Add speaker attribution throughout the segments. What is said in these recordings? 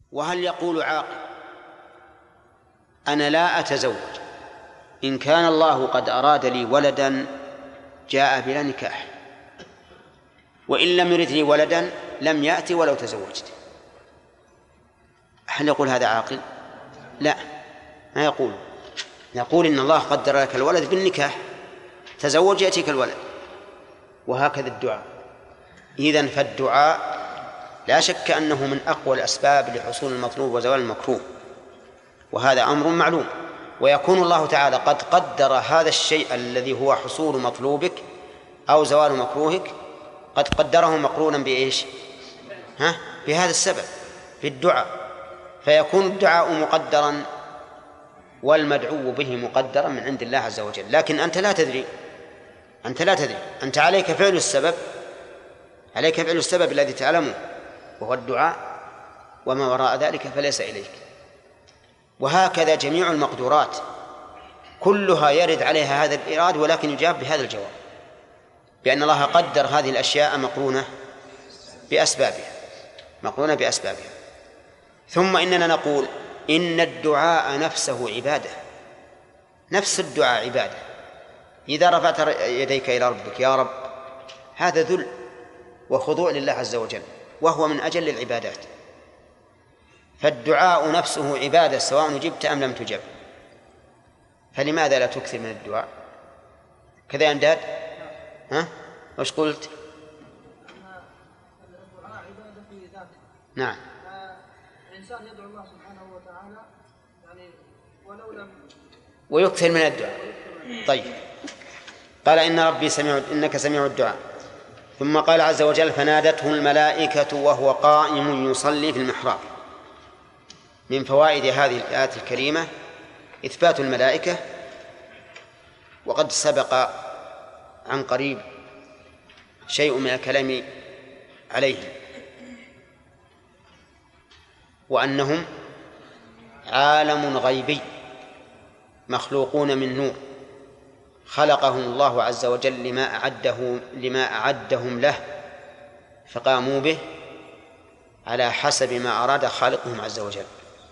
Speaker 1: وهل يقول عاقل أنا لا أتزوج إن كان الله قد أراد لي ولدا جاء بلا نكاح، وإن لم يرد لي ولدا لم يأتي ولو تزوجت؟ هل يقول هذا عاقل؟ لا، ما يقول. يقول إن الله قدر لك الولد بالنكاح، تزوج يأتيك الولد. وهكذا الدعاء. إذن فالدعاء لا شك أنه من أقوى الأسباب لحصول المطلوب وزوال المكروه، وهذا أمر معلوم. ويكون الله تعالى قد قدر هذا الشيء الذي هو حصول مطلوبك أو زوال مكروهك، قد قدره مقرونا بإيش؟ بهذا السبب، في الدعاء. فيكون الدعاء مقدرا والمدعو به مقدرا من عند الله عز وجل، لكن أنت لا تدري. أنت عليك فعل السبب الذي تعلمه وهو الدعاء، وما وراء ذلك فليس إليك. وهكذا جميع المقدورات كلها يرد عليها هذا الإراد، ولكن يجاب بهذا الجواب، بأن الله قدر هذه الأشياء مقرونة بأسبابها. ثم إننا نقول إن الدعاء نفسه عبادة، نفس الدعاء عبادة. إذا رفعت يديك إلى ربك يا رب، هذا ذل وخضوع لله عز وجل، وهو من أجل العبادات. فالدعاء نفسه عبادة سواء أجبت أم لم تجب. فلماذا لا تكثر من الدعاء؟ كذا يا أنداد؟ وش قلت؟
Speaker 2: الدعاء عبادة في ذاته.
Speaker 1: نعم.
Speaker 2: الإنسان يدعو الله سبحانه وتعالى يعني ولو لم
Speaker 1: ويكثر من الدعاء. طيب، قال إنك سميع الدعاء. ثم قال عز وجل فنادته الملائكة وهو قائم يصلي في المحراب. من فوائد هذه الآيات الكريمة إثبات الملائكة، وقد سبق عن قريب شيء من الكلام عليهم، وأنهم عالم غيبي مخلوقون من نور خلقهم الله عز وجل لما أعدهم له، فقاموا به على حسب ما أراد خالقهم عز وجل.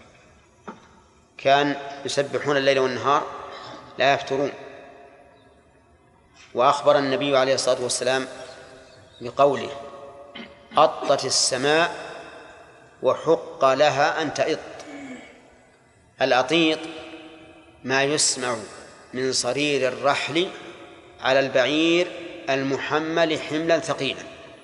Speaker 1: كان يسبحون الليل والنهار لا يفترون. وأخبر النبي عليه الصلاة والسلام بقوله أطت السماء وحق لها أن تئط. الأطيط ما يسمع من صرير الرحل على البعير المحمل حملا ثقيلا،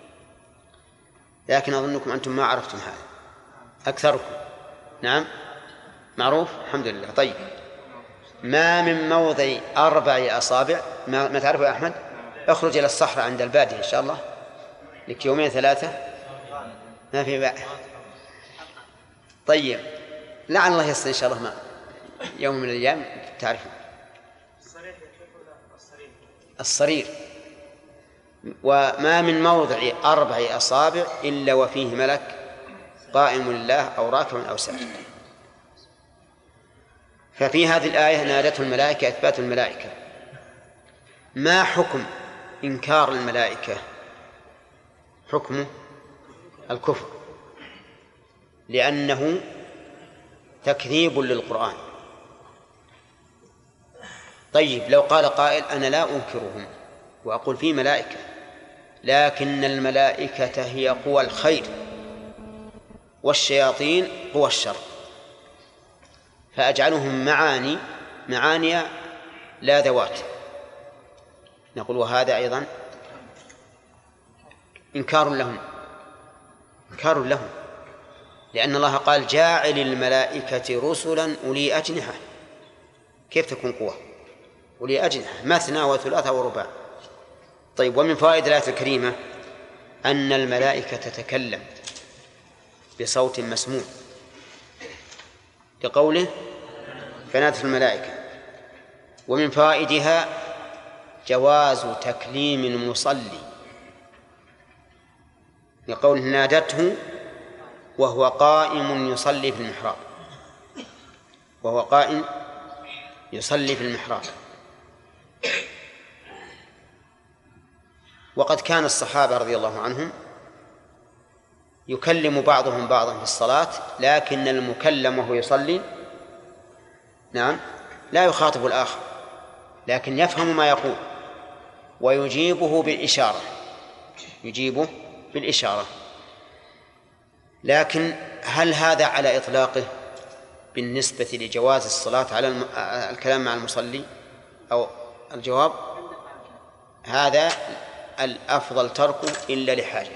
Speaker 1: لكن أظنكم أنتم ما عرفتم هذا أكثركم. نعم معروف، الحمد لله. طيب، ما من موضع 4 أصابع، ما تعرفه يا أحمد؟ اخرج إلى الصحراء عند البادية إن شاء الله لك 2-3 ما في بقى. طيب، لعل الله يصل إن شاء الله ما يوم من الأيام تعرفون الصرير. وما من موضع 4 أصابع إلا وفيه ملك قائم لله أو راكع أو ساجد. ففي هذه الآية نادته الملائكة، إثبات الملائكة. ما حكم إنكار الملائكة؟ حكمه الكفر، لأنه تكذيب للقرآن. طيب، لو قال قائل أنا لا أنكرهم وأقول في ملائكة، لكن الملائكة هي قوى الخير والشياطين قوى الشر، فأجعلهم معاني لا ذوات، نقول وهذا أيضا إنكار لهم، لأن الله قال جاعل الملائكة رسلا أولي أجنحة. كيف تكون قوة أولي أجنحة؟ مثنى وثلاثة ورباع. طيب، ومن فوائد الآية الكريمة أن الملائكة تتكلم بصوت مسموع لقوله فنادته الملائكة. ومن فوائدها جواز تكليم المصلي لقوله نادته وهو قائم يصلي في المحراب. وقد كان الصحابة رضي الله عنهم يكلم بعضهم بعضا في الصلاة، لكن المكلم وهو يصلي نعم لا يخاطب الآخر، لكن يفهم ما يقول ويجيبه بالإشارة، يجيبه بالإشارة. لكن هل هذا على إطلاقه بالنسبة لجواز الصلاة على الكلام مع المصلي؟ أو الجواب هذا الأفضل تركه إلا لحاجة،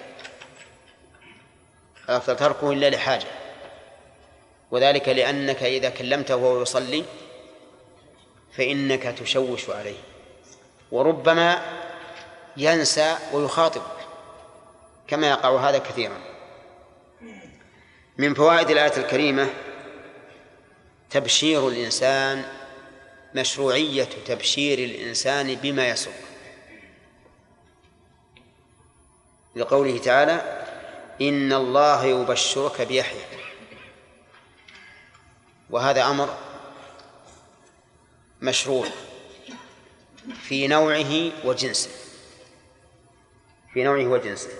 Speaker 1: الأفضل تركه إلا لحاجة، وذلك لأنك إذا كلمته وهو يصلي فإنك تشوش عليه، وربما ينسى ويخاطبك كما يقع هذا كثيرا. من فوائد الآية الكريمة تبشير الإنسان، مشروعية تبشير الإنسان بما يسر، لقوله تعالى إن الله يبشرك بيحيى، وهذا أمر مشروع في نوعه وجنسه، في نوعه وجنسه.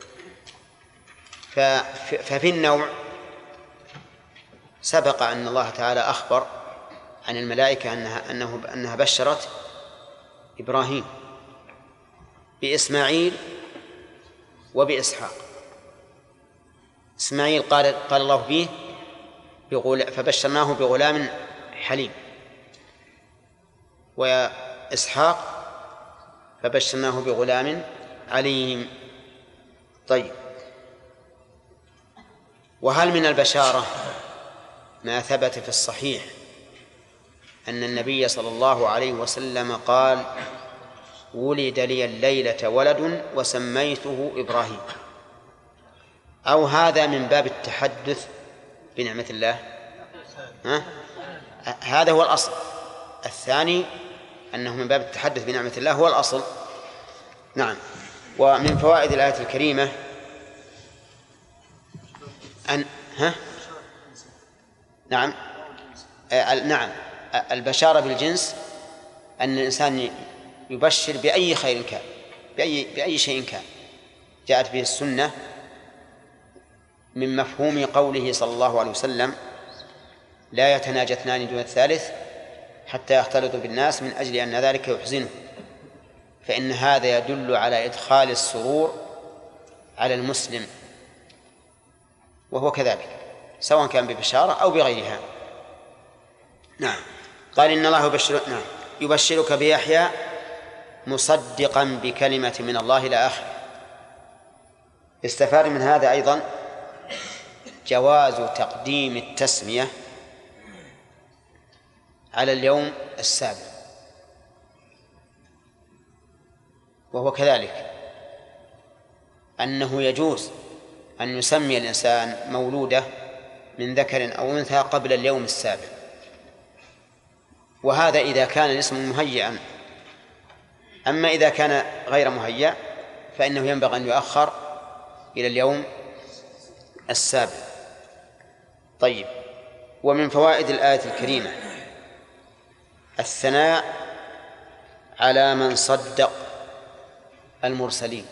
Speaker 1: ففي النوع سبق أن الله تعالى أخبر عن الملائكة أنها بشرت إبراهيم بإسماعيل وبإسحاق. إسماعيل قال الله به فبشرناه بغلام حليم، وإسحاق فبشرناه بغلام عليم. طيب، وهل من البشارة ما ثبت في الصحيح أن النبي صلى الله عليه وسلم قال ولد لي الليلة ولد وسميته إبراهيم؟ أو هذا من باب التحدث بنعمة الله؟ هذا هو الأصل. الثاني أنه من باب التحدث بنعمة الله هو الأصل. نعم. ومن فوائد الآية الكريمة نعم البشارة بالجنس، أن الإنسان يبشر بأي خير كان، بأي شيء كان جاءت به السنة، من مفهوم قوله صلى الله عليه وسلم لا يتناجى اثنان دون الثالث حتى يختلطوا بالناس من أجل أن ذلك يحزنه، فإن هذا يدل على إدخال السرور على المسلم، وهو كذلك سواء كان ببشارة أو بغيرها. نعم. قال إن الله يبشرك بيحيى مصدقا بكلمة من الله إلى آخره. استفاد من هذا أيضا جواز تقديم التسمية على اليوم السابع، وهو كذلك أنه يجوز أن يسمي الإنسان مولوده من ذكر أو أنثى قبل اليوم السابع، وهذا إذا كان الاسم مهيئا. أما إذا كان غير مهيأ فإنه ينبغي أن يؤخر إلى اليوم السابع. طيب، ومن فوائد الآية الكريمة الثناء على من صدق المرسلين،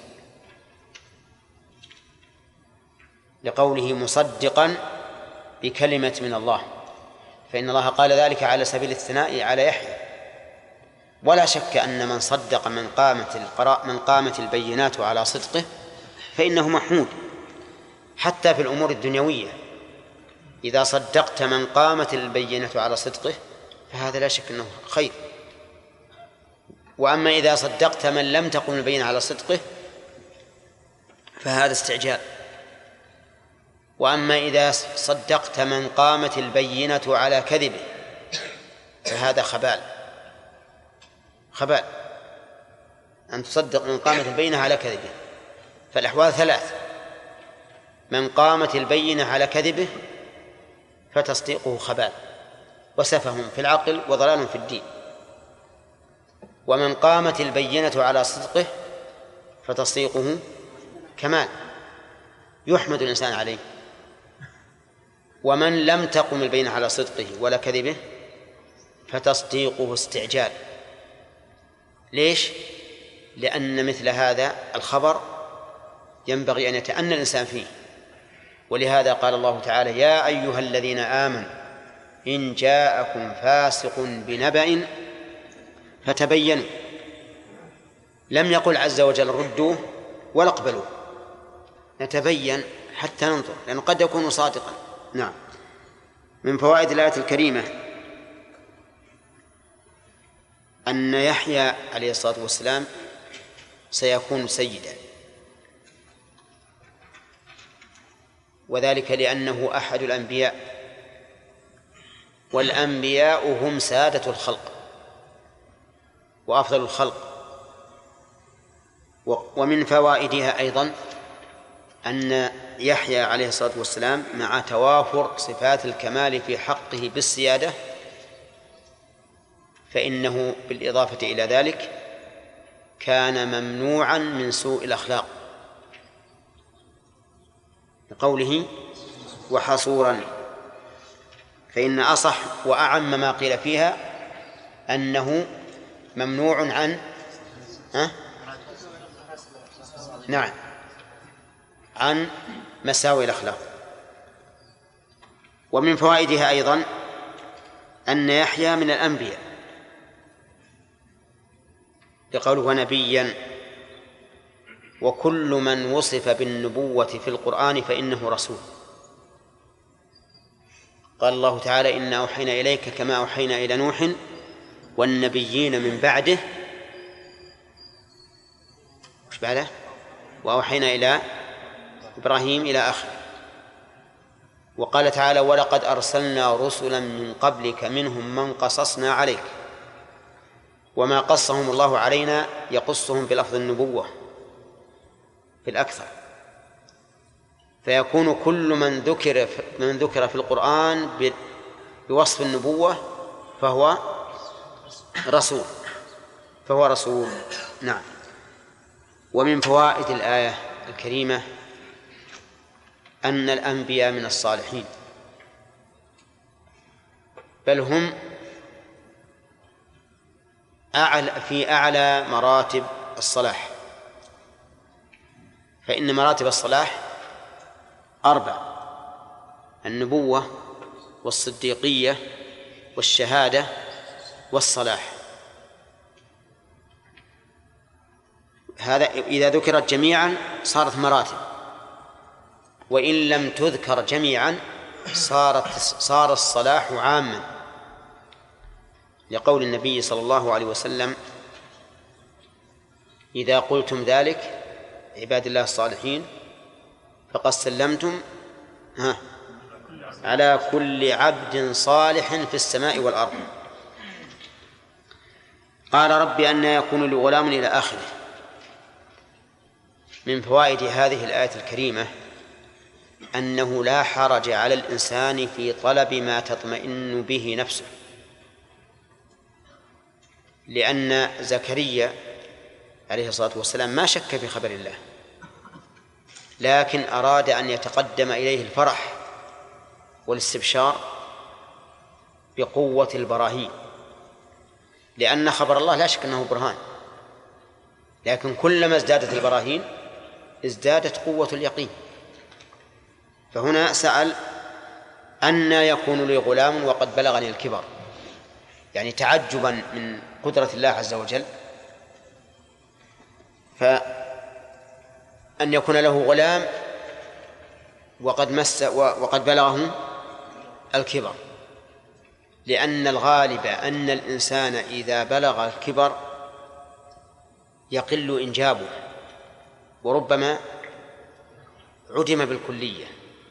Speaker 1: لقوله مصدقا بكلمة من الله، فإن الله قال ذلك على سبيل الثناء على يحيى. ولا شك أن من صدق من قامت البينات على صدقه فإنه محمود حتى في الأمور الدنيوية. إذا صدقت من قامت البينة على صدقه فهذا لا شك أنه خير. وأما إذا صدقت من لم تقم البينة على صدقه فهذا استعجال. وأما إذا صدقت من قامت البينة على كذبه فهذا خبال أن تصدق من قامت البينة على كذبه. فالأحوال ثلاث: من قامت البينة على كذبه فتصديقه خبال وسفه في العقل وضلال في الدين، ومن قامت البينة على صدقه فتصديقه كمال يحمد الإنسان عليه. ومن لم تقم البينة على صدقه ولا كذبه فتصديقه استعجال. ليش؟ لأن مثل هذا الخبر ينبغي أن يتأنى الإنسان فيه ولهذا قال الله تعالى: يا أيها الذين آمنوا إن جاءكم فاسق بنبأ فتبينوا. لم يقل عز وجل ردوه ولا اقبلوه، نتبين حتى ننظر، لأنه قد يكون صادقا. نعم. من فوائد الآية الكريمة أن يحيى عليه الصلاة والسلام سيكون سيدا، وذلك لأنه أحد الأنبياء، والأنبياء هم سادة الخلق وأفضل الخلق. ومن فوائدها أيضا أن يحيى عليه الصلاة والسلام مع توافر صفات الكمال في حقه بالسيادة، فإنه بالإضافة إلى ذلك كان ممنوعا من سوء الأخلاق، لقوله وحصورا. فإن أصح وأعم ما قيل فيها أنه ممنوع عن نعم عن مساوئ الأخلاق. ومن فوائدها أيضا أن يحيى من الأنبياء، لقوله ونبيا، وكل من وصف بالنبوة في القرآن فإنه رسول. قال الله تعالى: إنا أوحينا إليك كما أوحينا إلى نوح والنبيين من بعده، وش بعده؟ وأوحينا إلى إبراهيم إلى آخره. وقال تعالى: ولقد أرسلنا رسلا من قبلك منهم من قصصنا عليك، وما قصهم الله علينا يقصهم بلفظ النبوة في الأكثر، فيكون كل من ذكر في القرآن بوصف النبوة فهو رسول. نعم. ومن فوائد الآية الكريمة أن الأنبياء من الصالحين، بل هم في أعلى مراتب الصلاح، فإن مراتب الصلاح 4: النبوة والصديقية والشهادة والصلاح. هذا إذا ذكرت جميعا صارت مراتب، وإن لم تذكر جميعا صار الصلاح عاما، لقول النبي صلى الله عليه وسلم: إذا قلتم ذلك عباد الله الصالحين فقد سلمتم على كل عبد صالح في السماء والأرض. قال: رب أن يكون لي غلام إلى آخره. من فوائد هذه الآية الكريمة أنه لا حرج على الإنسان في طلب ما تطمئن به نفسه، لأن زكريا عليه الصلاة والسلام ما شك في خبر الله، لكن أراد أن يتقدم إليه الفرح والاستبشار بقوة البراهين، لأن خبر الله لا شك أنه برهان، لكن كلما ازدادت البراهين ازدادت قوة اليقين. فهنا سأل: أن يكون لي غلام وقد بلغني الكبر، يعني تعجبا من قدرة الله عز وجل، فأن يكون له غلام وقد بلغه الكبر، لأن الغالب أن الإنسان إذا بلغ الكبر يقل إنجابه، وربما عدم بالكلية.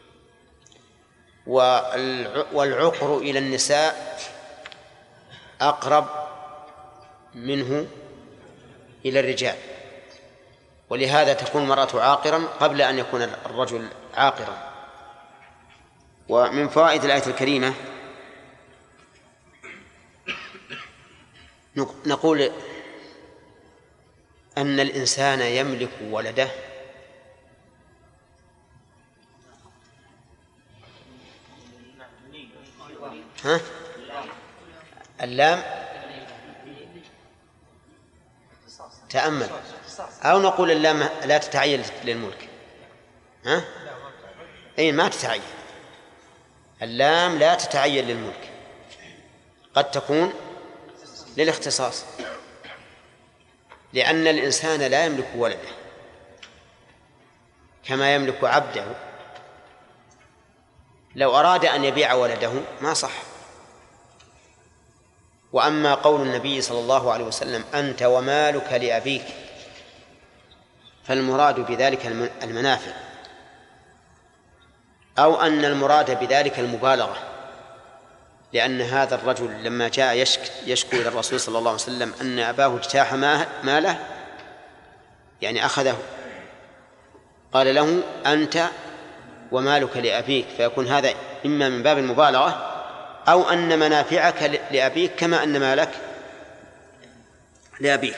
Speaker 1: والعقر إلى النساء أقرب منه إلى الرجال، ولهذا تكون المرأة عاقرا قبل أن يكون الرجل عاقرا. ومن فوائد الآية الكريمة نقول أن الإنسان يملك ولده اللام تأمل، أو نقول اللام لا تتعين للملك أي ما تتعين، اللام لا تتعين للملك، قد تكون للاختصاص، لأن الإنسان لا يملك ولده كما يملك عبده. لو أراد أن يبيع ولده ما صح. وأما قول النبي صلى الله عليه وسلم أنت ومالك لأبيك، فالمراد بذلك المنافع، أو أن المراد بذلك المبالغة، لأن هذا الرجل لما جاء يشكو إلى الرسول صلى الله عليه وسلم أن أباه اجتاح ماله، يعني أخذه، قال له أنت ومالك لأبيك، فيكون هذا إما من باب المبالغة، أو أن منافعك لأبيك كما أن مالك لأبيك.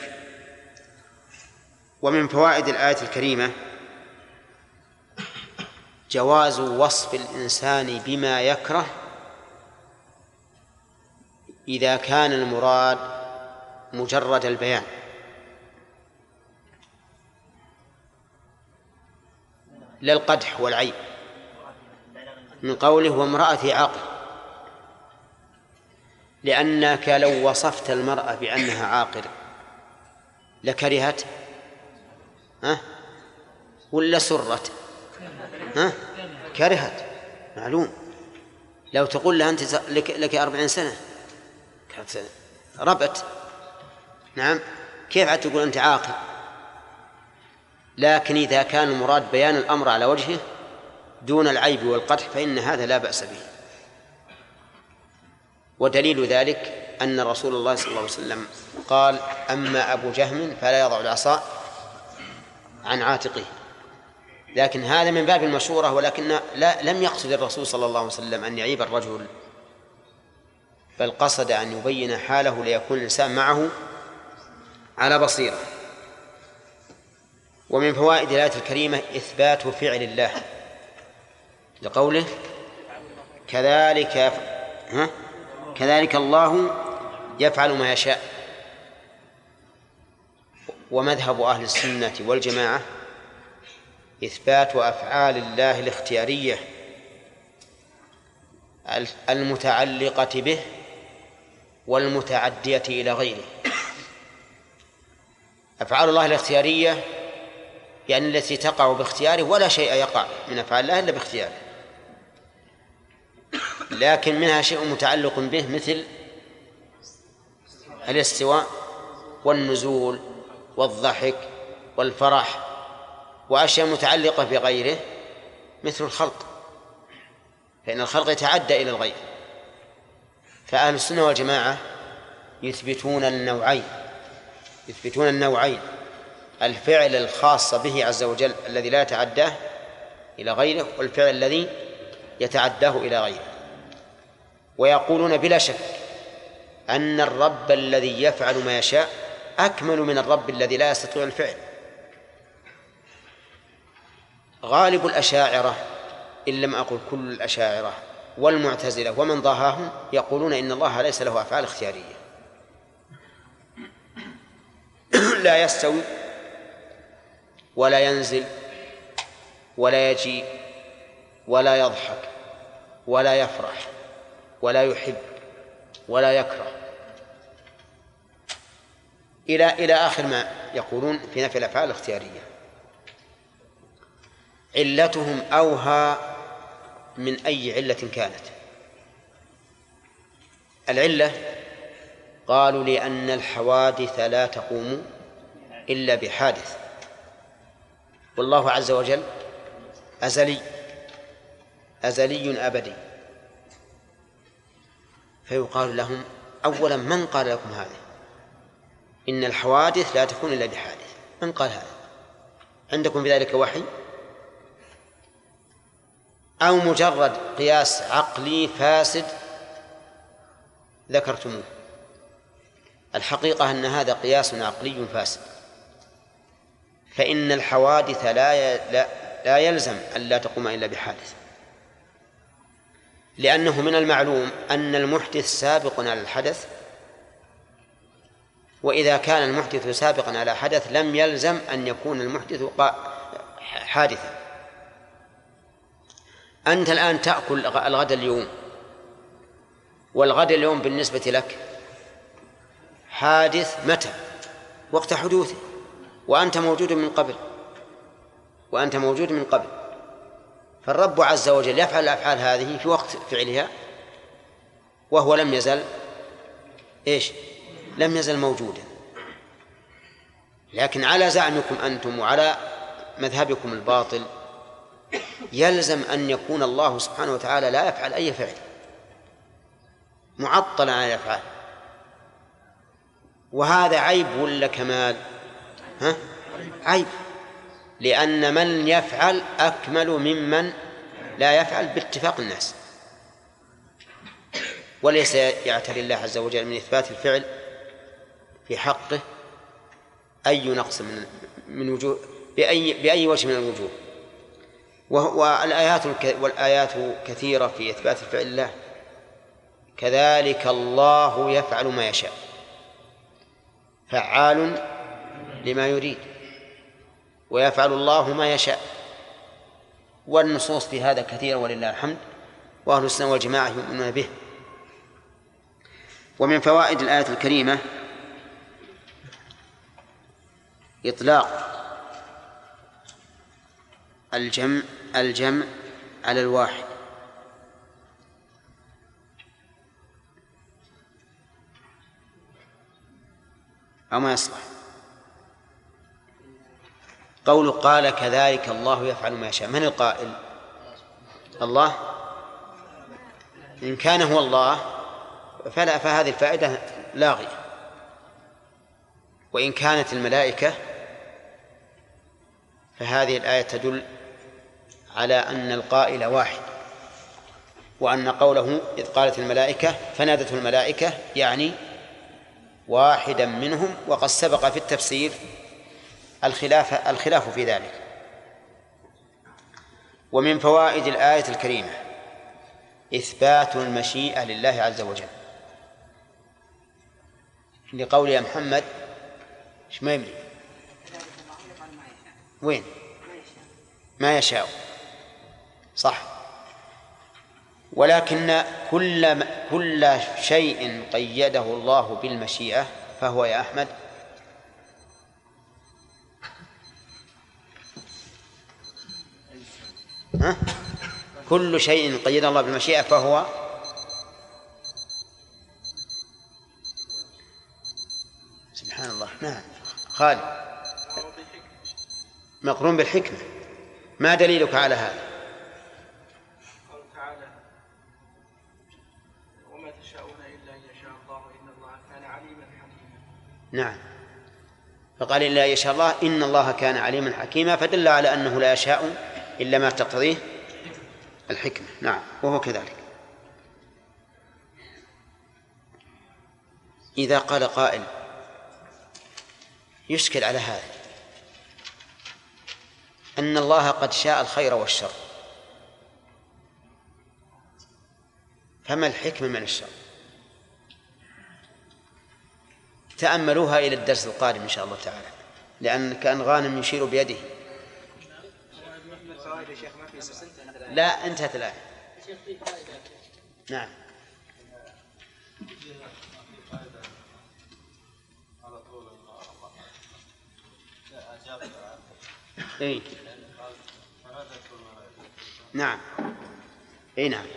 Speaker 1: ومن فوائد الآية الكريمة جواز وصف الإنسان بما يكره إذا كان المراد مجرد البيان، لا القدح والعيب، من قوله وامرأتي عاقر، لأنك لو وصفت المرأة بأنها عاقر لكرهت ولا سرت؟ كرهت، معلوم. لو تقول لها أنت لك 40 سنة ربت، نعم، كيف عاد تقول أنت عاقل؟ لكن إذا كان المراد بيان الأمر على وجهه دون العيب والقدح فإن هذا لا بأس به. ودليل ذلك أن رسول الله صلى الله عليه وسلم قال أما أبو جهم فلا يضع العصا عن عاتقه، لكن هذا من باب المشورة، ولكن لم يقصد الرسول صلى الله عليه وسلم أن يعيب الرجل، بل قصد أن يبين حاله ليكون الإنسان معه على بصيرة. ومن فوائد الآية الكريمة إثبات فعل الله لقوله كذلك الله يفعل ما يشاء. ومذهب أهل السنة والجماعة إثبات أفعال الله الاختيارية المتعلقة به والمتعدية إلى غيره. أفعال الله الاختيارية يعني التي تقع باختياره، ولا شيء يقع من أفعال الله إلا باختياره، لكن منها شيء متعلق به مثل الاستواء والنزول والضحك والفرح، وأشياء متعلقة بغيره مثل الخلق، فإن الخلق يتعدى إلى الغير. فأهل السنة والجماعة يثبتون النوعين، الفعل الخاص به عز وجل الذي لا يتعداه إلى غيره، والفعل الذي يتعداه إلى غيره. ويقولون بلا شك أن الرب الذي يفعل ما يشاء أكمل من الرب الذي لا يستطيع الفعل. غالب الأشاعرة إن لم أقل كل الأشاعرة والمعتزلة ومن ضاهاهم يقولون إن الله ليس له أفعال اختيارية، لا يستوي ولا ينزل ولا يجيء ولا يضحك ولا يفرح ولا يحب ولا يكره إلى آخر ما يقولون في نفي الأفعال الاختيارية. علتهم أوهى من أي علة كانت. العلة قالوا لأن الحوادث لا تقوم إلا بحادث، والله عز وجل أزلي أبدي. فيقال لهم أولا من قال لكم هذا؟ إن الحوادث لا تكون إلا بحادث، من قال هذا؟ عندكم بذلك وحي أو مجرد قياس عقلي فاسد ذكرتموه؟ الحقيقة أن هذا قياس عقلي فاسد، فإن الحوادث لا يلزم أن لا تقوم إلا بحادث، لأنه من المعلوم أن المحدث سابق على الحدث، وإذا كان المحدث سابقا على حدث لم يلزم أن يكون المحدث حادثا. أنت الآن تأكل الغد اليوم، والغد اليوم بالنسبة لك حادث متى؟ وقت حدوثه، وأنت موجود من قبل. فالرب عز وجل يفعل الأفعال هذه في وقت فعلها وهو لم يزل لم يزل موجودا. لكن على زعمكم أنتم وعلى مذهبكم الباطل يلزم أن يكون الله سبحانه وتعالى لا يفعل أي فعل، معطل عن الأفعال. وهذا عيب ولا كمال؟ عيب، لأن من يفعل أكمل ممن لا يفعل باتفاق الناس. وليس يعتري الله عز وجل من إثبات الفعل في حقه أي نقص من وجوه بأي وجه من الوجوه. والآيات كثيرة في إثبات الفعل الله. كذلك الله يفعل ما يشاء، فعال لما يريد، ويفعل الله ما يشاء. والنصوص في هذا كثيرة ولله الحمد، وأهل السنة والجماعة يؤمنون به. ومن فوائد الآية الكريمة إطلاق الجمع على الواحد، أو ما يصلح. قول قال كذلك الله يفعل ما يشاء، من القائل؟ الله. إن كان هو الله فهذه الفائدة لاغية. وإن كانت الملائكة فهذه الآية تدل على أن القائل واحد، وأن قوله إذ قالت الملائكة فنادته الملائكة يعني واحدا منهم. وقد سبق في التفسير الخلاف في ذلك. ومن فوائد الآية الكريمة إثبات المشيئة لله عز وجل، لقول يا محمد ايش ما يملي وين ما يشاء، صح. ولكن كل شيء قيده الله بالمشيئة فهو يا أحمد كل شيء قيده الله بالمشيئة فهو سبحان الله. نعم خالد، مقرون بالحكمة. ما دليلك على هذا؟
Speaker 3: قال تعالى وما تشاءون إلا أن يشاء الله إن الله كان عليما حكيما.
Speaker 1: نعم، فقال إلا يشاء الله إن الله كان عليما حكيما، فدل على أنه لا يشاء إلا ما تقتضيه الحكمة. نعم، وهو كذلك. إذا قال قائل يشكل على هذا أن الله قد شاء الخير والشر، فما الحكمة من الشر؟ تأملوها إلى الدرس القادم إن شاء الله تعالى، لأن كان غانم يشير بيده. لا انتهت الآية. نعم. إيه؟ نعم. إيه نعم.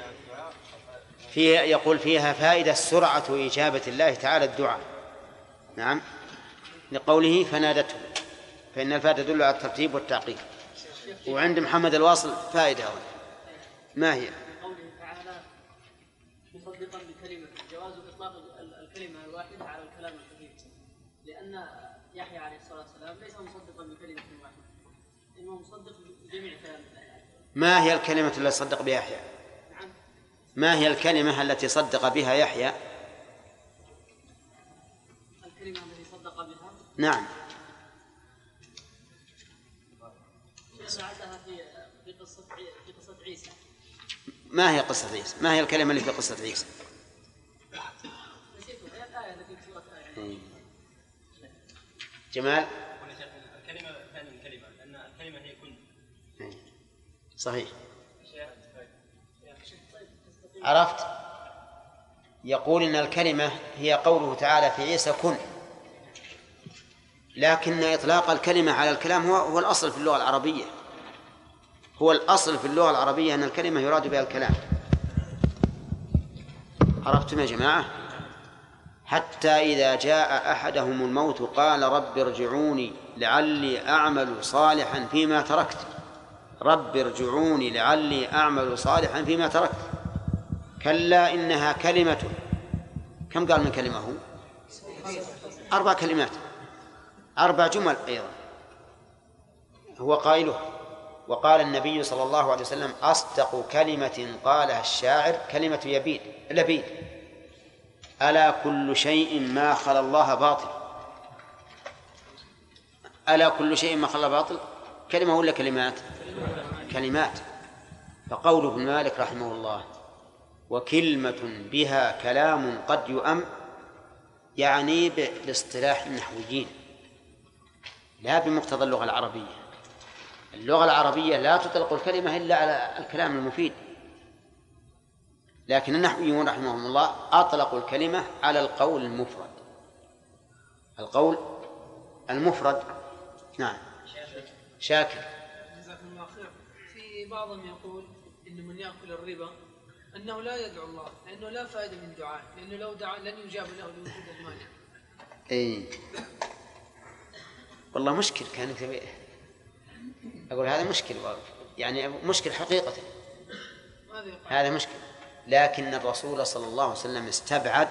Speaker 1: يقول فيها فائدة سرعة إجابة الله تعالى الدعاء. نعم، لقوله فنادته، فإن الفاء تدل على الترتيب والتعقيب. وعند محمد الواصل فائدة أولا. ما هي؟
Speaker 2: قوله تعالى مصدقا بكلمة جواز إطلاق الكلمة الواحدة على الكلام الكثير، لأن يحيى عليه الصلاة والسلام ليس مصدقا بكلمة واحدة، إنه مصدق بجميع كلام الله.
Speaker 1: ما هي الكلمة التي صدق بها يحيى؟
Speaker 2: نعم.
Speaker 1: ما هي الكلمة التي صدق بها يحيى؟
Speaker 2: الكلمة التي صدق بها؟
Speaker 1: نعم.
Speaker 2: ساعدها في قصة عيسى.
Speaker 1: ما هي قصة عيسى؟ ما هي الكلمة اللي في قصة عيسى؟
Speaker 2: نسيتها، هي الآية التي في سورة آية.
Speaker 1: جمال؟
Speaker 3: الكلمة ثاني الكلمة، لأن الكلمة هي كن.
Speaker 1: صحيح. عرفت؟ يقول إن الكلمة هي قوله تعالى في عيسى كن، لكن إطلاق الكلمة على الكلام هو الأصل في اللغة العربية، هو الأصل في اللغة العربية أن الكلمة يراد بها الكلام. عرفتم يا جماعة؟ حتى إذا جاء أحدهم الموت قال رب ارجعوني لعلي أعمل صالحا فيما تركت، رب ارجعوني لعلي أعمل صالحا فيما تركت، كلا إنها كلمة. كم قال من كلمة هو؟ 4 كلمات، 4 جمل أيضا هو قائله. وقال النبي صلى الله عليه وسلم أصدق كلمة قالها الشاعر كلمة لبيد ألا كل شيء ما خلا الله باطل. ألا كل شيء ما خلا باطل كلمة ولا كلمات؟ كلمات. فقوله ابن مالك رحمه الله وكلمة بها كلام قد يؤم، يعني باصطلاح النحويين لا بمقتضى اللغة العربية. اللغة العربية لا تطلق الكلمة إلا على الكلام المفيد، لكن النحويون رحمهم الله أطلقوا الكلمة على القول المفرد، القول المفرد. نعم شاكر.
Speaker 2: جزاكم الله خير. في بعضهم يقول إن من يأكل الربا أنه لا يدعو الله لأنه لا فائدة من دعائه، لأنه لو دعا لن يجاب له لوجود المال.
Speaker 1: أي والله مشكل كان أقول هذا مشكل، يعني مشكل حقيقة، هذا مشكل. لكن الرسول صلى الله عليه وسلم استبعد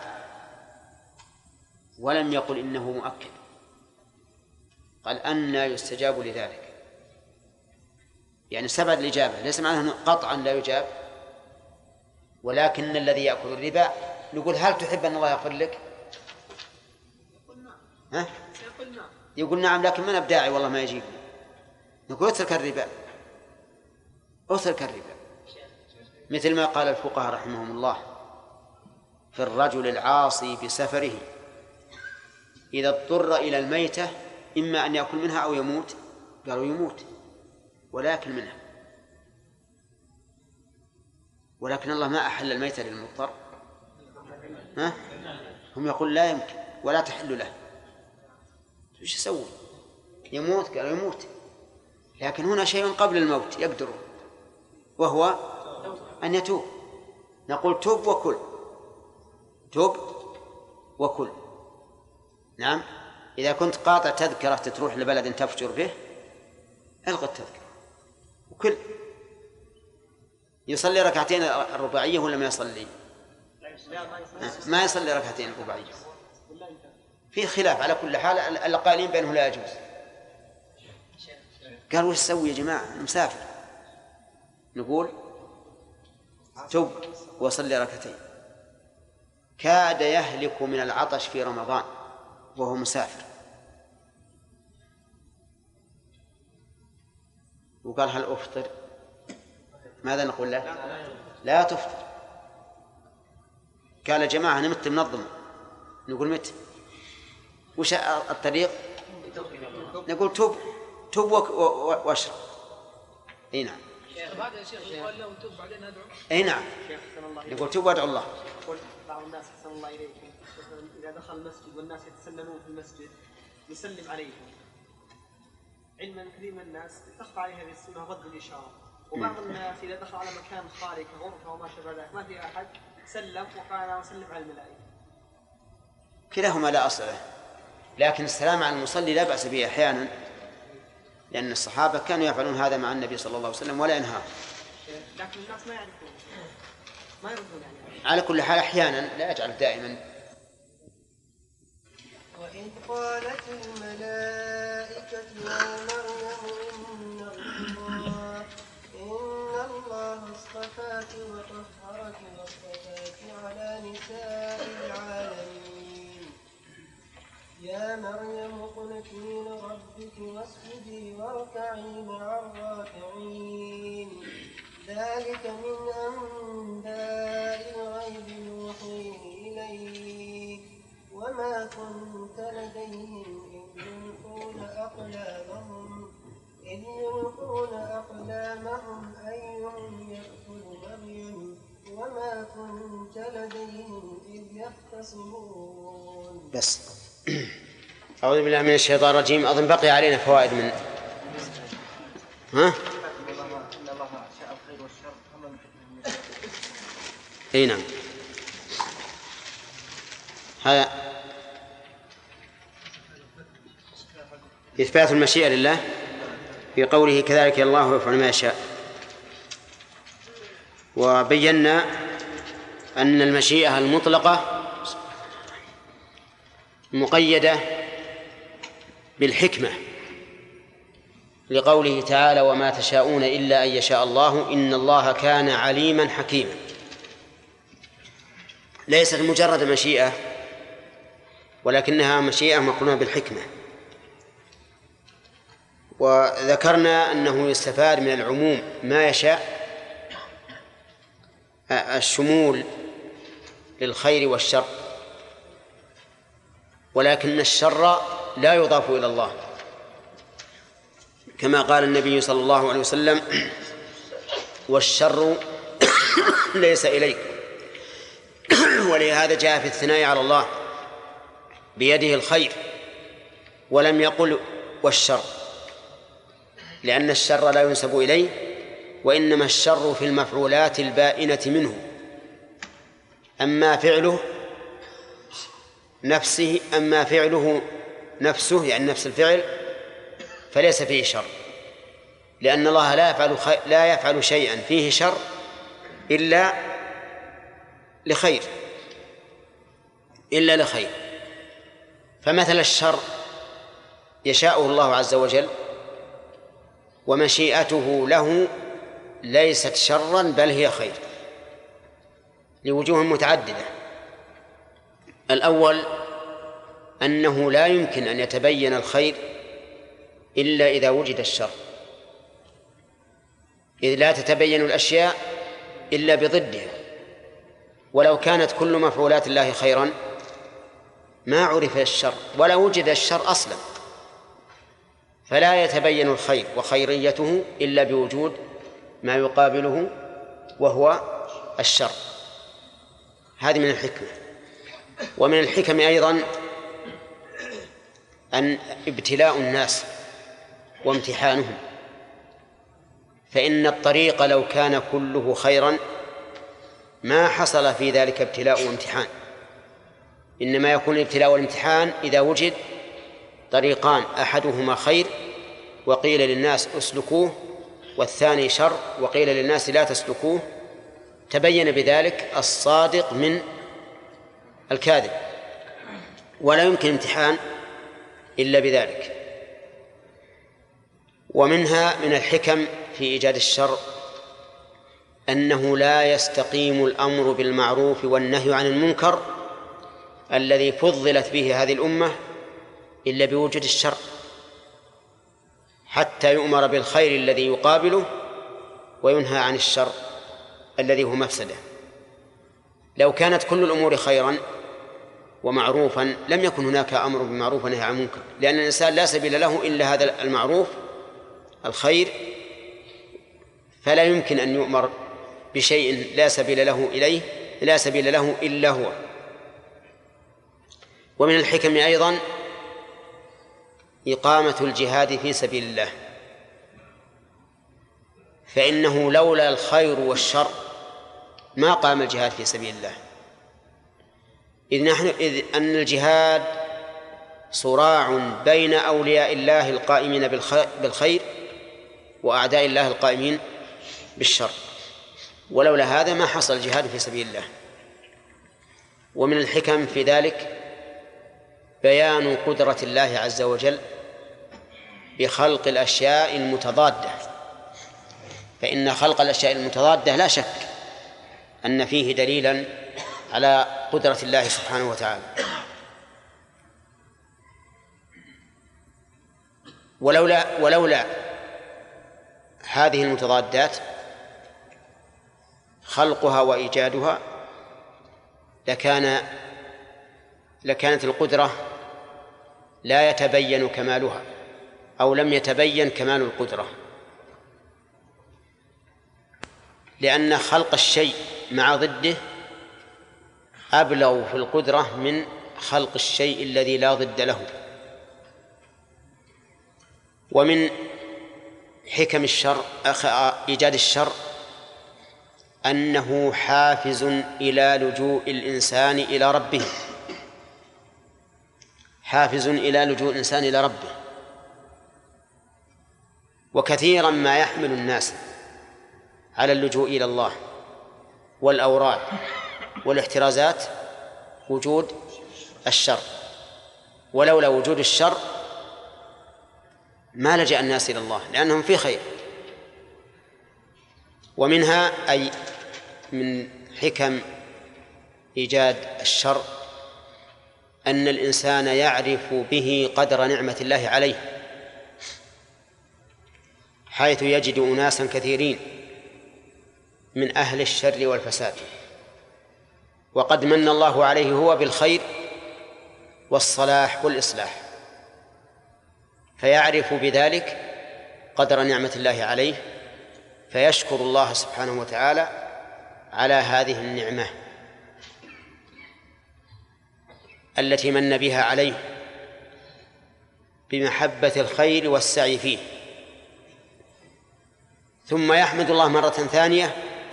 Speaker 1: ولم يقل إنه مؤكد، قال أن يستجاب لذلك، يعني استبعد الإجابة، ليس معناه أنه قطعا لا يجاب، ولكن الذي يأكل الربا نقول هل تحب أن الله يغفر لك؟
Speaker 2: يقول نعم.
Speaker 1: ها؟
Speaker 2: سيقول نعم.
Speaker 1: يقول نعم لكن من أبداعي والله ما يجيب. نقول اترك الربا، اترك الربا، مثل ما قال الفقهاء رحمهم الله في الرجل العاصي بسفره إذا اضطر إلى الميتة إما أن يأكل منها أو يموت، قالوا يموت ولا يأكل منها، ولكن الله ما أحل الميتة للمضطر. ها؟ هم يقول لا يمكن ولا تحل له، ايش يسوي؟ يموت؟ قالوا يموت، لكن هنا شيء قبل الموت يقدر، وهو أن يتوب. نقول توب وكل، توب وكل. نعم، إذا كنت قاطع تذكرة تروح لبلد تفجر به ألغى التذكرة وكل. يصلي ركعتين الرباعية ولا ما يصلي؟ ما يصلي ركعتين الرباعية، في خلاف على كل حال، القائلين بأنه لا يجوز. قال وش سوي يا جماعة؟ مسافر. نقول توب وصلي ركعتين. كاد يهلك من العطش في رمضان وهو مسافر، وقال هل أفطر؟ ماذا نقول له؟ لا تفطر. قال يا جماعة أنا مت منظمة. نقول مت، وش الطريق؟ نقول توب واشرب. اي نعم.
Speaker 2: هذا يا شيخ يقول له توب بعدين ادعو.
Speaker 1: اي نعم، نقول توب وادعو الله.
Speaker 4: يقول بعض الناس أحسن الله إليكم إذا دخل المسجد والناس يتسلمون في المسجد يسلم عليهم، علما كثير من الناس تخفى عليه هذه السنة رد الإشارة، وبعض الناس إذا دخل على مكان خارج كغرفة وما شابه ذلك ما في أحد سلم وقال أنا أسلم على الملائكة.
Speaker 1: كلاهما لا أصل له، لكن السلام على المصلي لا بأس به أحيانا، لأن الصحابة كانوا يفعلون هذا مع النبي صلى الله عليه وسلم ولا ينهى.
Speaker 4: لكن الناس ما يعرفون، ما يردون يعني.
Speaker 1: على كل حال أحيانا لا يجعل دائما.
Speaker 5: وإذ قالت الملائكة يا مريم إن الله اصطفاك وطهرك واصطفاك على نساء العالمين يا مريم اقنتي لربك واسجدي واركعي مع الراكعين ذلك من أنباء الغيب نوحيه إليك وما كنت لديهم إذ يلقون أقلامهم أيهم يكفل مريم وما كنت يختصمون.
Speaker 1: بس أعوذ بالله من الشيطان الرجيم. أظن بقي علينا فوائد من ها؟ اي نعم. هذا إثبات المشيئة لله في قوله كذلك الله يفعل ما يشاء. وبينا أن المشيئة المطلقة مقيدة بالحكمة لقوله تعالى وما تشاءون إلا أن يشاء الله إن الله كان عليما حكيما. ليست مجرد مشيئة ولكنها مشيئة مقرونة بالحكمة. وذكرنا أنه يستفاد من العموم ما يشاء الشمول للخير والشر، ولكن الشر لا يضاف إلى الله كما قال النبي صلى الله عليه وسلم والشر ليس إليك. ولهذا جاء في الثناء على الله بيده الخير ولم يقل والشر، لأن الشر لا ينسب إليه، وإنما الشر في المفعولات البائنة منه. أما فعله نفسه يعني نفس الفعل فليس فيه شر، لأن الله لا يفعل شيئا فيه شر إلا لخير. فمثل الشر يشاءه الله عز وجل ومشيئته له ليست شرا بل هي خير لوجوه متعددة. الأول أنه لا يمكن أن يتبين الخير إلا إذا وجد الشر، إذ لا تتبين الأشياء إلا بضدها. ولو كانت كل مفعولات الله خيرا ما عرف الشر ولا وجد الشر أصلا، فلا يتبين الخير وخيريته إلا بوجود ما يقابله وهو الشر. هذه من الحكمة. ومن الحكم أيضا أن ابتلاء الناس وامتحانهم، فإن الطريق لو كان كله خيرا ما حصل في ذلك ابتلاء وامتحان، إنما يكون الابتلاء والامتحان إذا وجد طريقان أحدهما خير وقيل للناس اسلكوه، والثاني شر وقيل للناس لا تسلكوه، تبين بذلك الصادق من الكاذب، ولا يمكن امتحان إلا بذلك. ومنها من الحكم في إيجاد الشر أنه لا يستقيم الأمر بالمعروف والنهي عن المنكر الذي فضلت به هذه الأمة إلا بوجود الشر، حتى يؤمر بالخير الذي يقابله وينهى عن الشر الذي هو مفسده. لو كانت كل الأمور خيرا ومعروفا لم يكن هناك أمر بالمعروف ونهي عن المنكر، لأن الإنسان لا سبيل له إلا هذا المعروف الخير، فلا يمكن أن يؤمر بشيء لا سبيل له إلا هو. ومن الحكم أيضا إقامة الجهاد في سبيل الله، فإنه لولا الخير والشر ما قام الجهاد في سبيل الله، إذ أن الجهاد صراع بين أولياء الله القائمين بالخير وأعداء الله القائمين بالشر، ولولا هذا ما حصل الجهاد في سبيل الله. ومن الحكم في ذلك بيان قدرة الله عز وجل بخلق الأشياء المتضادة، فإن خلق الأشياء المتضادة لا شك أن فيه دليلا على قدرة الله سبحانه وتعالى. ولولا هذه المتضادات خلقها وإيجادها لكانت القدرة لا يتبين كمالها، أو لم يتبين كمال القدرة، لأن خلق الشيء مع ضده أبلغ في القدرة من خلق الشيء الذي لا ضد له. ومن حكم الشر إيجاد الشر أنه حافز إلى لجوء الإنسان إلى ربه، حافز إلى لجوء الإنسان إلى ربه. وكثيرا ما يحمل الناس على اللجوء إلى الله والأوراد والاحترازات وجود الشر، ولولا وجود الشر ما لجأ الناس إلى الله لأنهم في خير. ومنها أي من حكم إيجاد الشر أن الإنسان يعرف به قدر نعمة الله عليه، حيث يجد أناسا كثيرين من أهل الشر والفساد وقد من الله عليه هو بالخير والصلاح والإصلاح، فيعرف بذلك قدر نعمة الله عليه فيشكر الله سبحانه وتعالى على هذه النعمة التي من بها عليه بمحبة الخير والسعي فيه، ثم يحمد الله مرة ثانية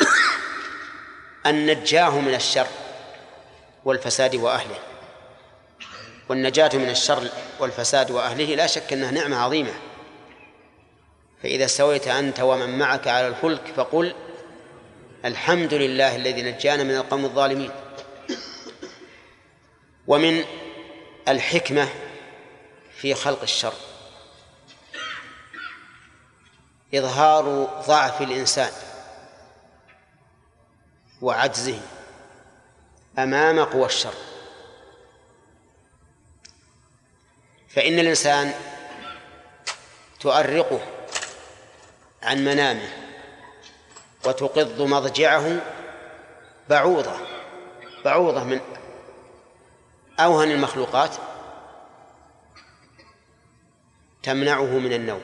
Speaker 1: أن نجاه من الشر والفساد وأهله. والنجاة من الشر والفساد وأهله لا شك أنها نعمة عظيمة. فإذا استويت أنت ومن معك على الفلك فقل الحمد لله الذي نجانا من القوم الظالمين. ومن الحكمة في خلق الشر إظهار ضعف الإنسان وعجزه أمام قوى الشر. فإن الإنسان تؤرقه عن منامه وتقض مضجعه بعوضة من أوهن المخلوقات تمنعه من النوم.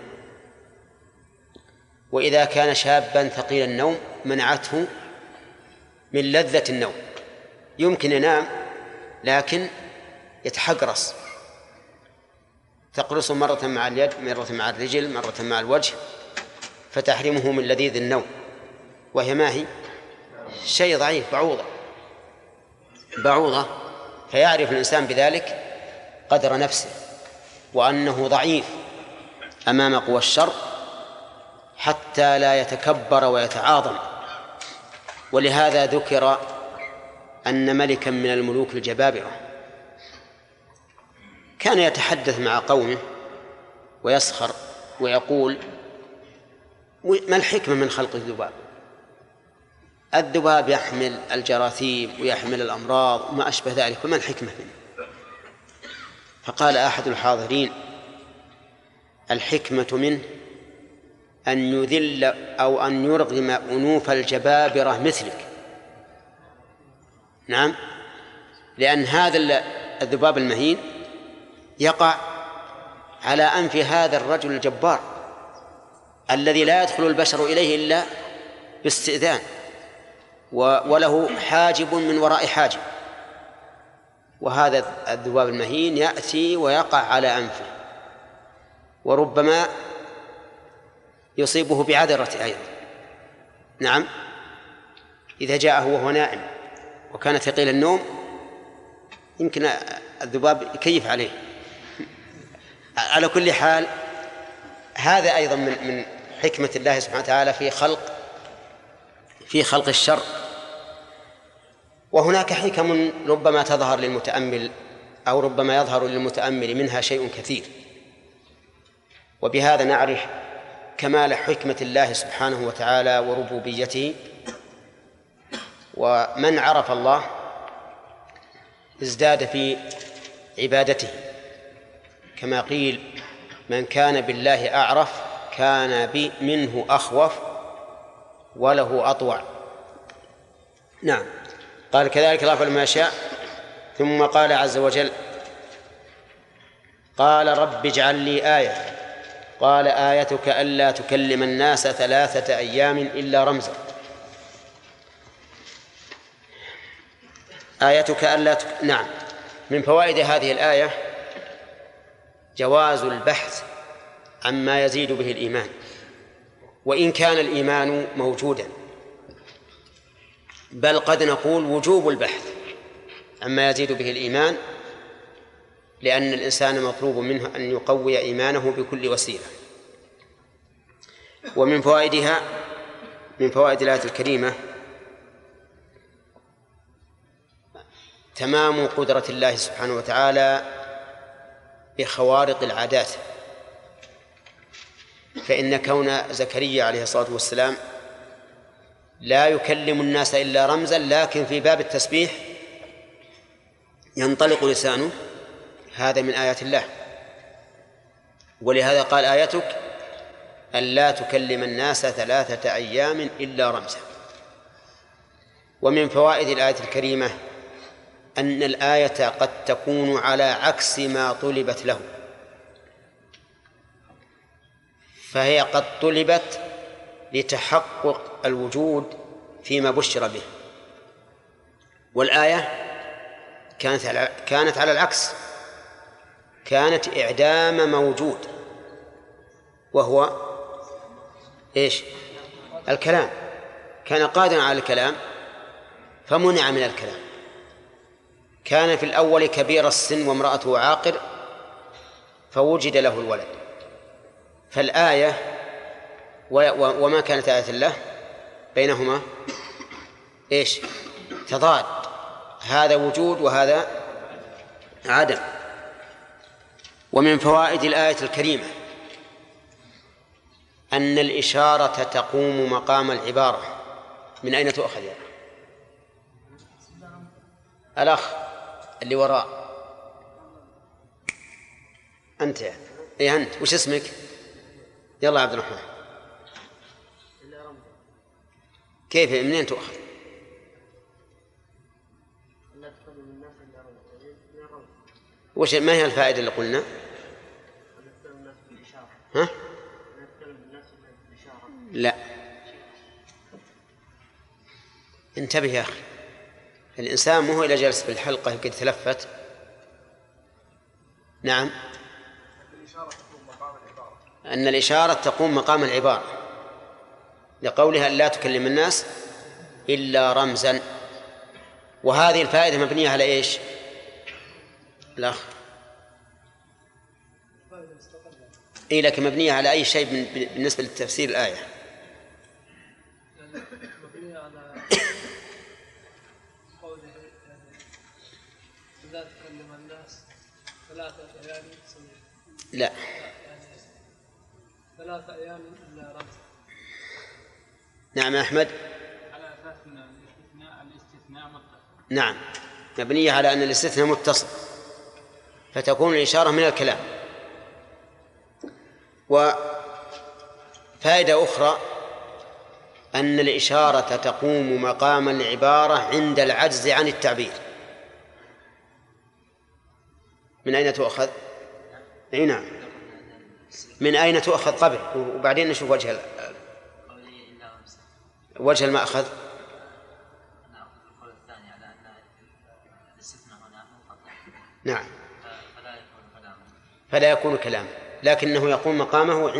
Speaker 1: وإذا كان شابا ثقيل النوم منعته من لذة النوم، يمكن ينام لكن يتحقرص، تقرص مرة مع اليد، مرة مع الرجل، مرة مع الوجه، فتحرمه من لذيذ النوم، وهي ما هي شيء ضعيف، بعوضة. فيعرف الإنسان بذلك قدر نفسه وأنه ضعيف أمام قوى الشر حتى لا يتكبر ويتعاظم. ولهذا ذكر أن ملكا من الملوك الجبابرة كان يتحدث مع قومه ويسخر ويقول: ما الحكمة من خلق الذباب؟ الذباب يحمل الجراثيم ويحمل الأمراض وما أشبه ذلك، وما الحكمة منه؟ فقال أحد الحاضرين: الحكمة منه أن يذل أو أن يرغم أنوف الجبابرة مثلك. نعم، لأن هذا الذباب المهين يقع على أنف هذا الرجل الجبار الذي لا يدخل البشر إليه إلا باستئذان، وله حاجب من وراء حاجب، وهذا الذباب المهين يأتي ويقع على أنفه، وربما يصيبه بعذرة أيضا. نعم، إذا جاءه وهو نائم وكان ثقيل النوم يمكن الذباب يكيف عليه. على كل حال، هذا أيضا من حكمة الله سبحانه وتعالى في خلق الشر. وهناك حكم ربما تظهر للمتأمل أو ربما يظهر للمتأمل منها شيء كثير، وبهذا نعرف كمال حكمة الله سبحانه وتعالى وربوبيته. ومن عرف الله ازداد في عبادته، كما قيل: من كان بالله أعرف كان منه أخوف وله أطوع. نعم، قال: كذلك الله يفعل ما يشاء. ثم قال عز وجل: قال رب اجعل لي آية. قال: آيتك ألا تكلم الناس 3 أيام إلا رمزا. آيتك ألا نعم، من فوائد هذه الآية جواز البحث عما يزيد به الإيمان، وإن كان الإيمان موجودا، بل قد نقول وجوب البحث عما يزيد به الإيمان، لأن الإنسان مطلوب منه أن يقوي إيمانه بكل وسيلة. ومن فوائدها، من فوائد الآية الكريمة تمام قدرة الله سبحانه وتعالى بخوارق العادات، فإن كون زكريا عليه الصلاة والسلام لا يكلم الناس إلا رمزا، لكن في باب التسبيح ينطلق لسانه، هذا من آيات الله، ولهذا قال آيتك ألا تكلم الناس 3 أيام إلا رمزا. ومن فوائد الآية الكريمة أن الآية قد تكون على عكس ما طلبت له، فهي قد طلبت لتحقق الوجود فيما بشر به، والآية كانت على العكس، كانت إعدام موجود، وهو إيش؟ الكلام. كان قادرا على الكلام فمنع من الكلام. كان في الأول كبير السن وامرأته عاقر فوجد له الولد. فالآية وما كانت آية الله بينهما إيش؟ تضاد، هذا وجود وهذا عدم. ومن فوائد الآية الكريمة أن الإشارة تقوم مقام العبارة. من أين تؤخذ يا الأخ اللي وراء؟ أنت يعني. إيه أنت، وش اسمك؟ يلا عبد الرحمن. كيف، منين تؤخذ؟ وش ما هي الفائدة اللي قلنا؟ ها؟ لا، انتبه يا أخي، الإنسان مو إلى جالس في الحلقة قد تلفت. نعم، أن الإشارة تقوم مقام العبارة لقولها لا تكلم الناس إلا رمزا. وهذه الفائدة مبنية على إيش؟ الأخ إيه، لكن مبنية على أي شيء بالنسبة لتفسير الآية؟
Speaker 2: مبنية على قوله لا تكلم الناس 3 أيام سنين.
Speaker 1: لا،
Speaker 2: 3 أيام إلا رمز.
Speaker 1: نعم يا أحمد.
Speaker 2: على أساس أن الاستثناء متصل.
Speaker 1: نعم، مبنية على أن الاستثناء متصل، فتكون الإشارة من الكلام. وفائدة أخرى أن الإشارة تقوم مقام العبارة عند العجز عن التعبير. من أين تؤخذ؟ أي نعم، من أين تؤخذ قبل، وبعدين نشوف وجه المأخذ. نعم، فلا يكون كلاما، لكنه يقوم مقامه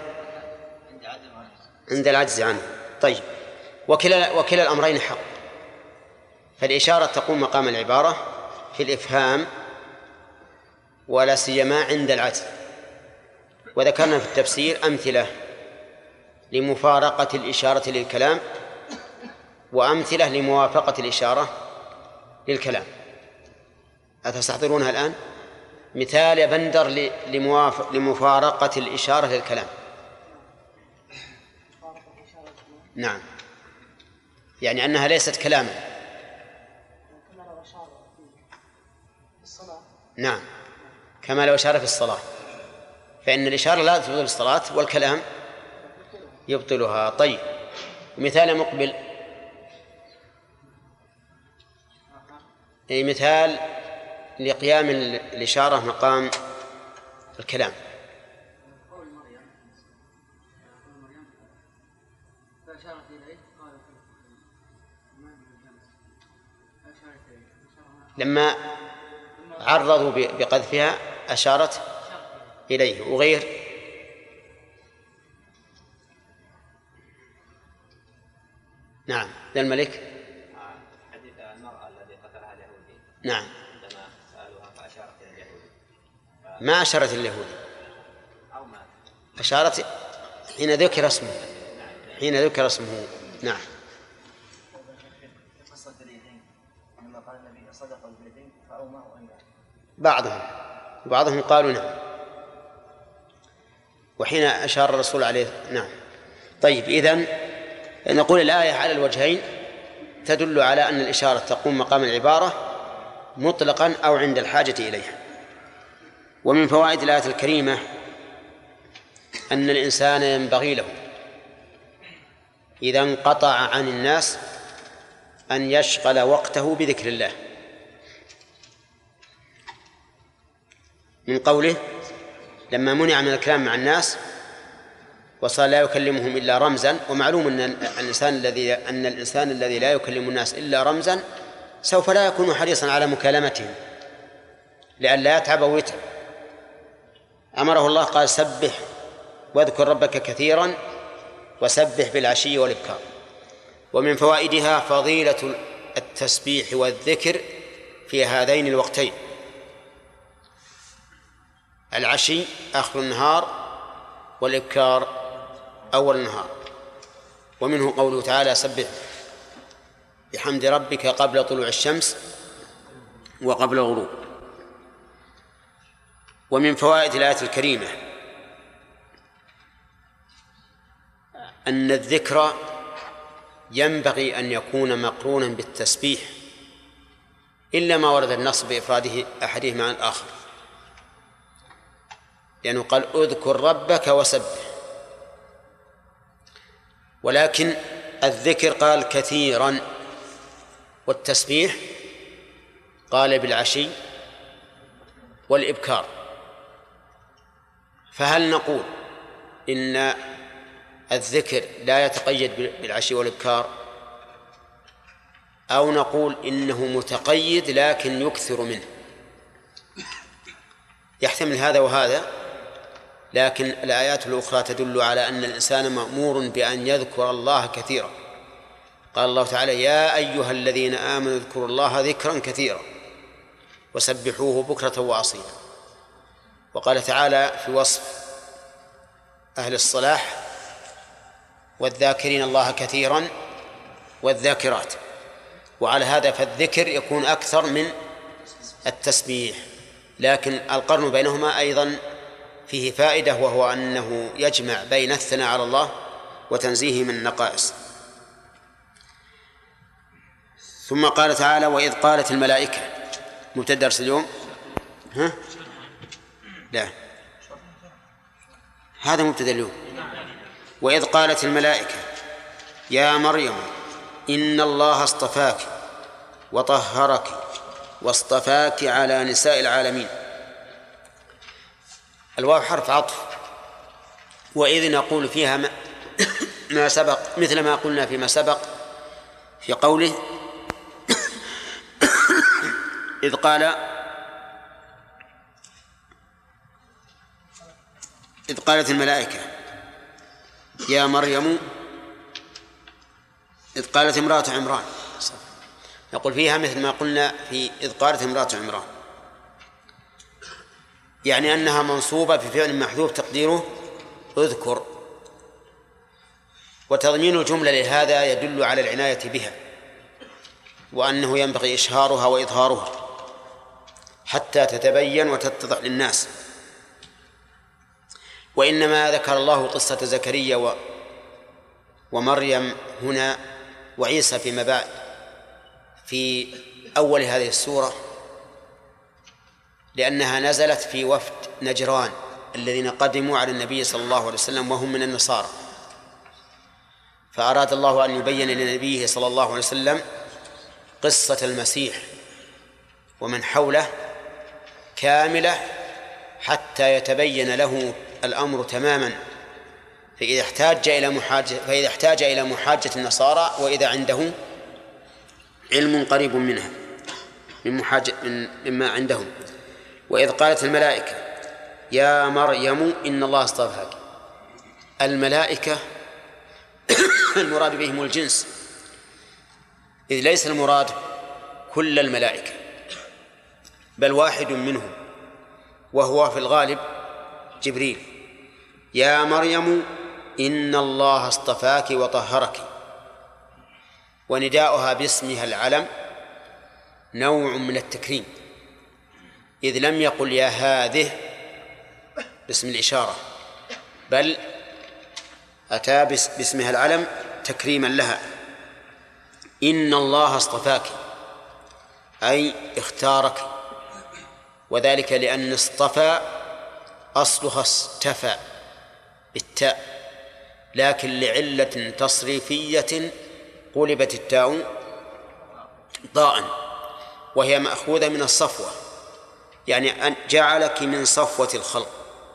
Speaker 1: عند العجز عنه. طيب، وكلا الأمرين حق، فالإشارة تقوم مقام العبارة في الإفهام ولا سيما عند العجز. وذكرنا في التفسير أمثلة لمفارقة الإشارة للكلام وأمثلة لموافقة الإشارة للكلام. أتستحضرونها الآن؟ مثال يا بندر لمفارقة الإشارة للكلام. نعم، يعني أنها ليست كلاما. نعم، كما لو أشار في الصلاة، فإن الإشارة لا تبطل الصلاة والكلام يبطلها. طيب، مثال مقبل، أي مثال لقيام الإشارة مقام الكلام. لما عرضوا بقذفها أشارت إليه. وغير نعم للملك
Speaker 6: حديث المرأة الذي قتلها اليهودي
Speaker 1: نعم
Speaker 6: عندما سألوها فأشارت إلى اليهودي
Speaker 1: ما أشارت اليهودي
Speaker 6: أو ما
Speaker 1: أشارت حين ذكر اسمه نعم.
Speaker 3: قصة اليدين لما قال النبي صدق اليدين فأومأ
Speaker 1: بعضهم قالوا نعم وحين أشار الرسول عليه نعم. طيب إذن نقول الآية على الوجهين تدل على أن الإشارة تقوم مقام العبارة مطلقا أو عند الحاجة إليها. ومن فوائد الآية الكريمة أن الإنسان ينبغي له إذا انقطع عن الناس أن يشغل وقته بذكر الله، من قوله لما منع من الكلام مع الناس وصار لا يكلمهم إلا رمزا. ومعلوم أن الإنسان الذي لا يكلم الناس إلا رمزا سوف لا يكون حريصا على مكالمتهم لئلا يتعب ويتعب. أمره الله قال سبح واذكر ربك كثيرا وسبح بالعشي والإبكار. ومن فوائدها فضيلة التسبيح والذكر في هذين الوقتين، العشي آخر النهار والإبكار أول النهار. ومنه قوله تعالى سبح بحمد ربك قبل طلوع الشمس وقبل الغروب. ومن فوائد الآية الكريمة أن الذكر ينبغي أن يكون مقرونا بالتسبيح إلا ما ورد النص بإفراده أحدهما عن الآخر، لأنه قال اذكر ربك وسبح، ولكن الذكر قال كثيرا والتسبيح قال بالعشي والإبكار. فهل نقول إن الذكر لا يتقيد بالعشي والإبكار أو نقول إنه متقيد لكن يكثر منه؟ يحتمل هذا وهذا، لكن الآيات الأخرى تدل على أن الإنسان مأمور بأن يذكر الله كثيرا. قال الله تعالى يا أيها الذين آمنوا اذكروا الله ذكرا كثيرا وسبحوه بكرة وأصيلا. وقال تعالى في وصف أهل الصلاح والذاكرين الله كثيرا والذاكرات. وعلى هذا فالذكر يكون أكثر من التسبيح، لكن القرن بينهما أيضا فيه فائدة، وهو أنه يجمع بين الثناء على الله وتنزيه من النقائص. ثم قال تعالى وإذ قالت الملائكة مبتدأ درس اليوم لا هذا مبتدأ اليوم. وإذ قالت الملائكة يا مريم إن الله اصطفاك وطهرك واصطفاك على نساء العالمين. الواو حرف عطف، وإذ نقول فيها ما سبق مثل ما قلنا فيما سبق في قوله إذ قالت الملائكة يا مريم إذ قالت امرأة عمران، نقول فيها مثل ما قلنا في إذ قالت امرأة عمران، يعني أنها منصوبة في فعل محذوف تقديره اذكر. وتضمين الجملة لهذا يدل على العناية بها وأنه ينبغي إشهارها وإظهارها حتى تتبين وتتضح للناس. وإنما ذكر الله قصة زكريا ومريم هنا وعيسى فيما بعد في أول هذه السورة لأنها نزلت في وفد نجران الذين قدموا على النبي صلى الله عليه وسلم وهم من النصارى، فأراد الله أن يبين لنبيه صلى الله عليه وسلم قصة المسيح ومن حوله كاملة حتى يتبين له الأمر تماما، فإذا احتاج إلى محاجة النصارى وإذا عنده علم قريب منها. مما عندهم. وإذ قالت الملائكة يا مريم إن الله اصطفاك. الملائكة المراد بهم الجنس، إذ ليس المراد كل الملائكة، بل واحد منهم وهو في الغالب جبريل. يا مريم إن الله اصطفاك وطهرك. ونداؤها باسمها العلم نوع من التكريم، إذ لم يقل يا هذه باسم الإشارة، بل أتى باسمها العلم تكريما لها. إن الله اصطفاك أي اختارك، وذلك لأن اصطفى أصلها استفى بالتاء، لكن لعلة تصريفية قلبت التاء ضاء، وهي مأخوذة من الصفوة، يعني أن جعلك من صفوة الخلق.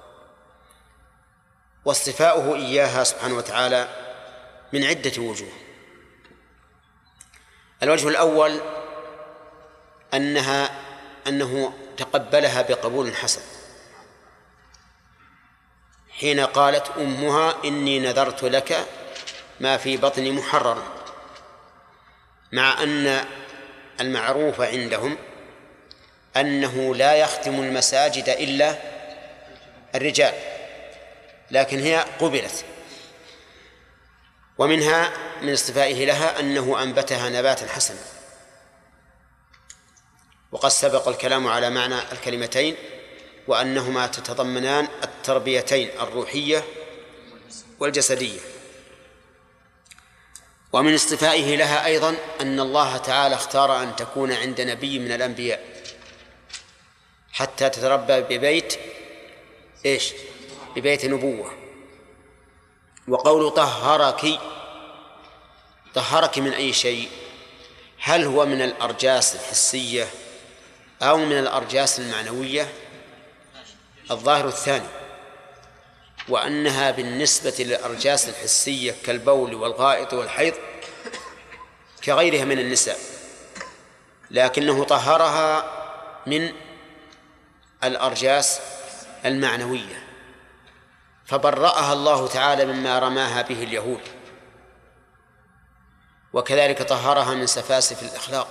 Speaker 1: واصطفاؤه إياها سبحانه وتعالى من عدة وجوه. الوجه الأول أنه تقبلها بقبول حسن، حين قالت أمها إني نذرت لك ما في بطني محررا، مع أن المعروف عندهم أنه لا يختم المساجد إلا الرجال، لكن هي قبلت. ومنها من اصطفائه لها أنه أنبتها نباتا حسنا. وقد سبق الكلام على معنى الكلمتين وأنهما تتضمنان التربيتين الروحية والجسدية. ومن اصطفائه لها أيضا أن الله تعالى اختار أن تكون عند نبي من الأنبياء حتى تتربى ببيت ببيت نبوة. وقول طهرك من أي شيء؟ هل هو من الأرجاس الحسية أو من الأرجاس المعنوية؟ الظاهر الثاني، وأنها بالنسبة للأرجاس الحسية كالبول والغائط والحيض كغيرها من النساء، لكنه طهرها من الأرجاس المعنوية، فبرأها الله تعالى مما رماها به اليهود. وكذلك طهرها من سفاسف الأخلاق،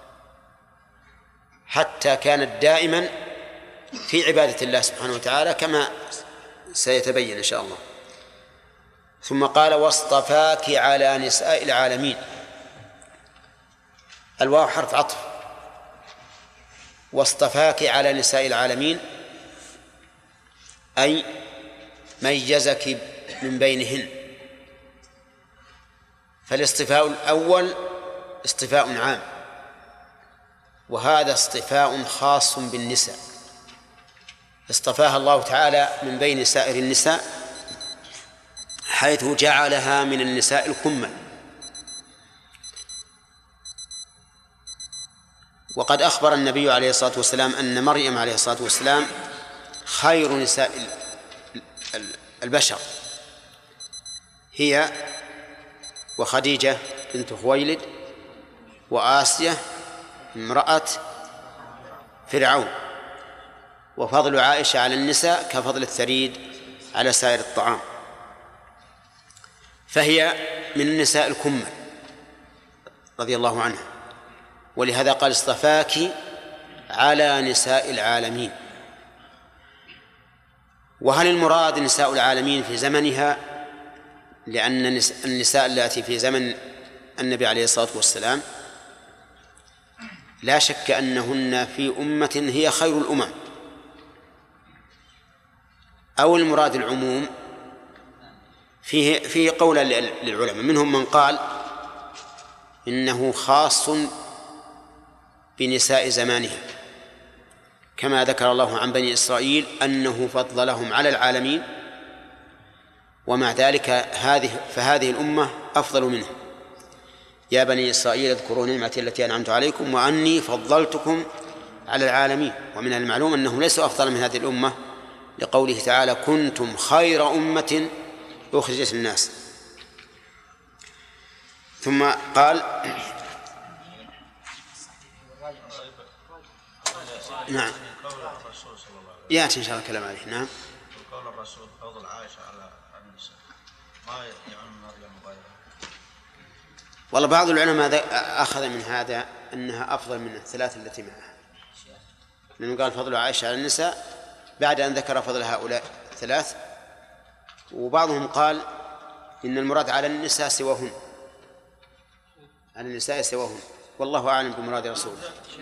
Speaker 1: حتى كانت دائما في عبادة الله سبحانه وتعالى كما سيتبين إن شاء الله. ثم قال واصطفاك على نساء العالمين. الواو حرف عطف، واصطفاك على نساء العالمين أي ميزك من بينهن. فالاصطفاء الأول اصطفاء عام، وهذا اصطفاء خاص بالنساء، اصطفاها الله تعالى من بين سائر النساء حيث جعلها من النساء الكمل. وقد أخبر النبي عليه الصلاة والسلام أن مريم عليه الصلاة والسلام خير نساء البشر، هي وخديجة بنت خويلد وآسية امرأة فرعون. وفضل عائشة على النساء كفضل الثريد على سائر الطعام، فهي من النساء الكمل رضي الله عنها. ولهذا قال اصطفاك على نساء العالمين. وهل المراد نساء العالمين في زمنها؟ لأن النساء التي في زمن النبي عليه الصلاة والسلام لا شك أنهن في أمة هي خير الأمم، أو المراد العموم. فيه قول للعلماء، منهم من قال إنه خاص بنساء زمانها، كما ذكر الله عن بني إسرائيل أنه فضلهم على العالمين، ومع ذلك فهذه الأمة أفضل منهم. يا بني إسرائيل اذكروا نعمتي التي أنعمت عليكم وأني فضلتكم على العالمين. ومن المعلوم أنهم ليسوا أفضل من هذه الأمة، لقوله تعالى كنتم خير أمة أخرجت الناس. ثم قال نعم.
Speaker 7: قول الرسول صلى الله عليه وسلم
Speaker 1: يأتي إن شاء الله الكلام عليه. نعم.
Speaker 7: قول الرسول فضل عائشة على النساء ما يعني مريم وغيرها.
Speaker 1: والله بعض العلماء أخذ من هذا أنها أفضل من الثلاث التي معها، لأنه قال فضل عائشة على النساء بعد أن ذكر فضل هؤلاء الثلاث. وبعضهم قال إن المراد على النساء سواهن، على النساء سواهن، والله أعلم بمراد رسوله.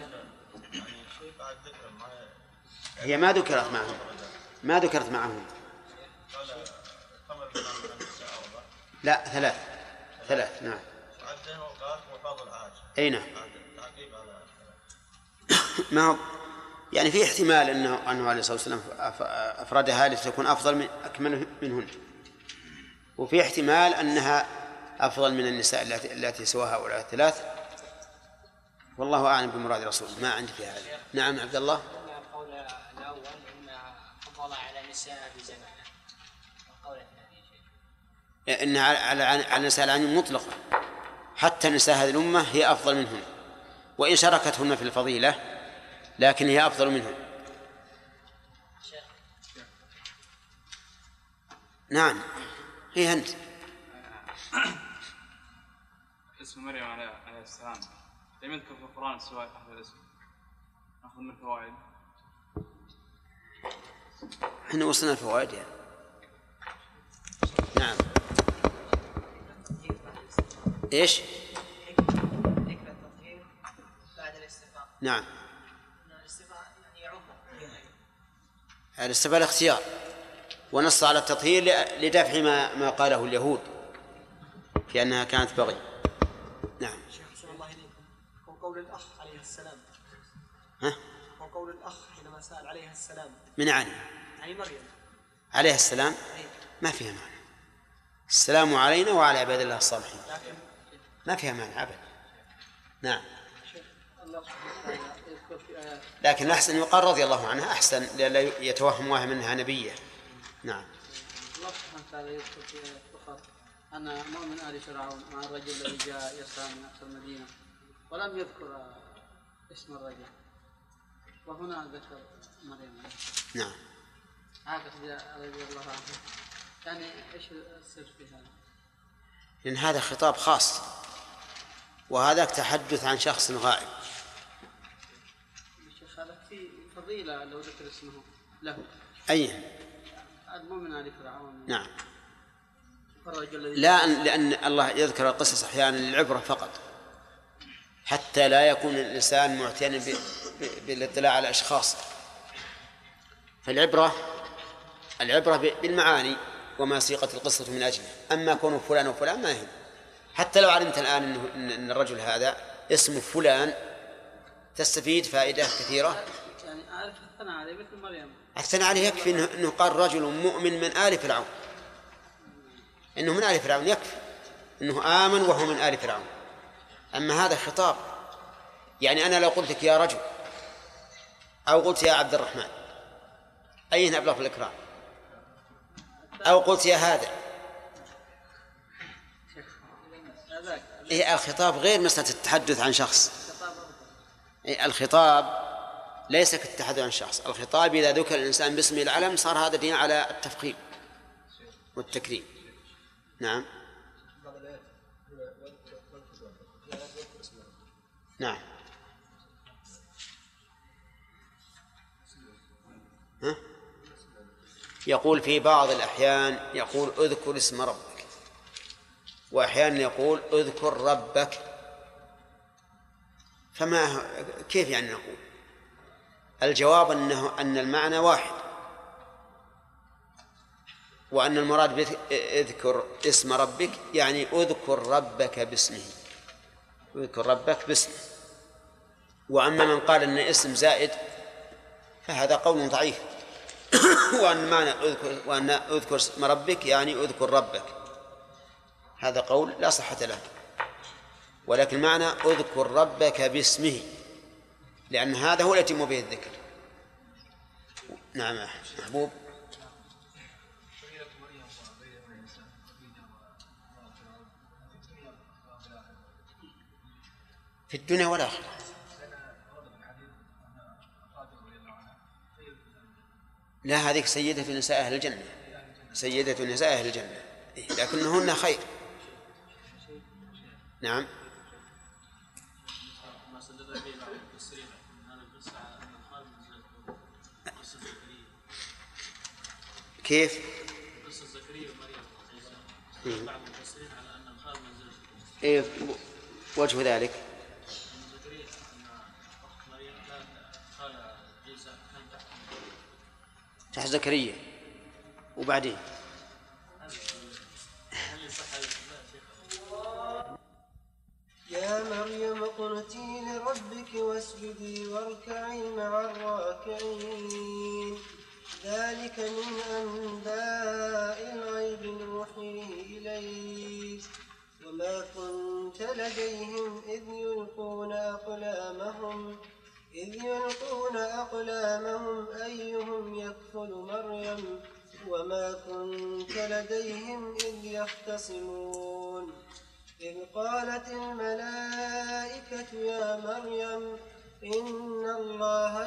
Speaker 1: هي ما ذكرت معهم، ما ذكرت معهم. لا، ثلاث. نعم. أي نعم. ما هو يعني في احتمال أنه عليه الصلاة والسلام أفردها لتكون أفضل من أكمل منهن، وفي احتمال أنها أفضل من النساء التي سواها هؤلاء الثلاث، والله أعلم بمراد رسوله، ما عندي في هذا. نعم عبد الله.
Speaker 8: القول الأول إن فضل على نساء بزمانه، والقول الثاني شيء
Speaker 1: إن على النساء العين مطلقة، حتى نساء هذه الأمة هي أفضل منهم، وإن شاركتهن في الفضيلة لكن هي أفضل منهم. نعم. هي أنت.
Speaker 9: اسم مريم عليه السلام لم يذكر في القرآن سواء تحت الاسم، نأخذ من الفوائد.
Speaker 1: احنا وصلنا الفوائد يعني. نعم. ايش؟ نعم. الاستفاء الاختيار، ونص على التطهير لدفع ما قاله اليهود في أنها كانت بغي. نعم.
Speaker 4: شيخ أحسن الله إليكم، وقول الأخ عليه السلام.
Speaker 1: ها؟
Speaker 4: وقول الأخ حينما سأل عليها السلام.
Speaker 1: من عني؟
Speaker 4: يعني مريم
Speaker 1: عليه السلام ما فيها معنى. السلام علينا وعلى عباد الله الصالحين، ما فيها معنى أبدا. نعم. لكن أحسن يقال رضي الله عنها أحسن، لأن يتوهم واحد منها نبيه. نعم.
Speaker 2: الله سبحانه وتعالى يذكر في فقط أن مؤمن آل فرعون مع الرجل الذي جاء يسعى من أقصى المدينة، ولم يذكر اسم الرجل، وهنا ذكر مريم.
Speaker 1: نعم.
Speaker 2: هكذا رضي الله عنه. يعني إيش السر في هذا؟
Speaker 1: لأن هذا خطاب خاص، وهذا تحدث عن شخص غائب.
Speaker 2: الشيخ هذا في فضيلة لو ذكر اسمه له.
Speaker 1: أي
Speaker 2: المؤمن آل فرعون.
Speaker 1: نعم. لا، لأن الله يذكر القصص أحيانا للعبرة فقط، حتى لا يكون الإنسان معتنا بالاطلاع على الأشخاص. فالعبرة بالمعاني وما سيقت القصة من أجله. أما كونه فلان وفلان ما يهم. حتى لو علمت الآن أن الرجل هذا اسمه فلان تستفيد فائدة كثيرة.
Speaker 2: يعني أعرف الثناء عليه مثل مريم.
Speaker 1: الثناء عليه يكفي أنه قال رجل مؤمن من آل فرعون، إنه من آل فرعون يكفي إنه آمن وهو من آل فرعون. أما هذا خطاب، يعني أنا لو قلت لك يا رجل أو قلت يا عبد الرحمن أين أبلغ في الإكرام، أو قلت يا هذا، الخطاب غير مسألة التحدث عن شخص. الخطاب ليس كالتحدث عن شخص. الخطاب إذا ذكر الإنسان باسمه العلم صار هذا دين على التفخيم والتكريم. نعم. نعم. ها؟ يقول في بعض الأحيان يقول اذكر اسم ربك، وأحيانا يقول اذكر ربك، فما كيف يعني نقول؟ الجواب أن المعنى واحد، وأن المراد اذكر اسم ربك يعني اذكر ربك باسمه، اذكر ربك باسمه. وأما من قال أن اسم زائد فهذا قول ضعيف. وأن اذكر اسم ربك يعني اذكر ربك، هذا قول لا صحة له. ولكن معنى اذكر ربك باسمه، لأن هذا هو الذي يتم به الذكر. نعم محبوب. في الدنيا والآخرة. لا، هذه سيدة نساء أهل الجنة، سيدة نساء أهل الجنة، لكنهن خير. نعم. كيف؟ إيه وجه ذلك؟ تحت زكريا وبعدين
Speaker 5: يا مريم اقنتي لربك واسجدي واركعي مع الراكعين ذلك من أنباء الغيب نوحيه إليك وما كنت لديهم إذ يلقون أقلامهم أيهم يكفل مريم وما كنت لديهم إذ يختصمون إذ قالت الملائكة يا مريم إن الله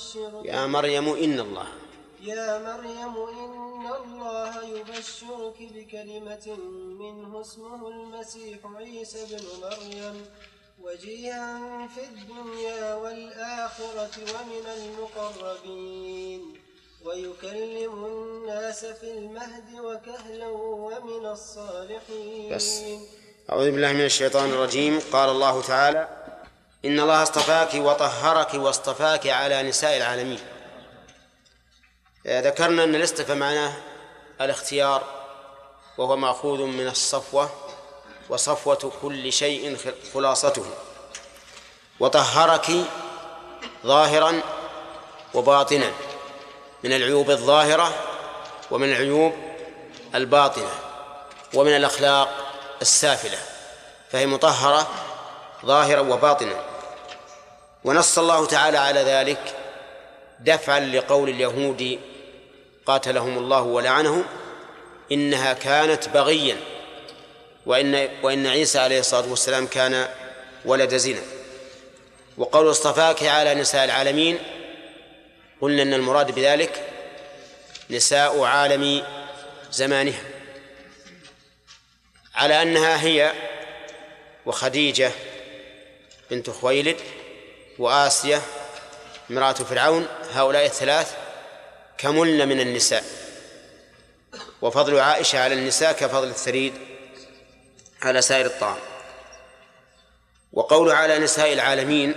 Speaker 5: يبشرك بكلمة منه اسمه المسيح عيسى بن مريم وجيها في الدنيا والآخرة ومن المقربين ويكلم الناس في المهد وكهلا ومن الصالحين.
Speaker 1: بس. أعوذ بالله من الشيطان الرجيم. قال الله تعالى: إن الله اصطفاك وطهرك واصطفاك على نساء العالمين. ذكرنا أن الاصطفاء معناه الاختيار، وهو مأخوذ من الصفوة، وصفوة كل شيء خلاصته. وطهرك ظاهرا وباطنا، من العيوب الظاهرة ومن العيوب الباطنة ومن الأخلاق السافلة، فهي مطهرة ظاهرا وباطنا. ونص الله تعالى على ذلك دفعا لقول اليهود قاتلهم الله ولعنهم إنها كانت بغيا، وإن عيسى عليه الصلاة والسلام كان ولد زنا. وقول اصطفاك على نساء العالمين، قلنا أن المراد بذلك نساء عالم زمانها، على أنها هي وخديجة بنت خويلد وآسيا امرأة فرعون، هؤلاء الثلاث كملن من النساء، وفضل عائشة على النساء كفضل الثريد على سائر الطعام. وقول على نساء العالمين،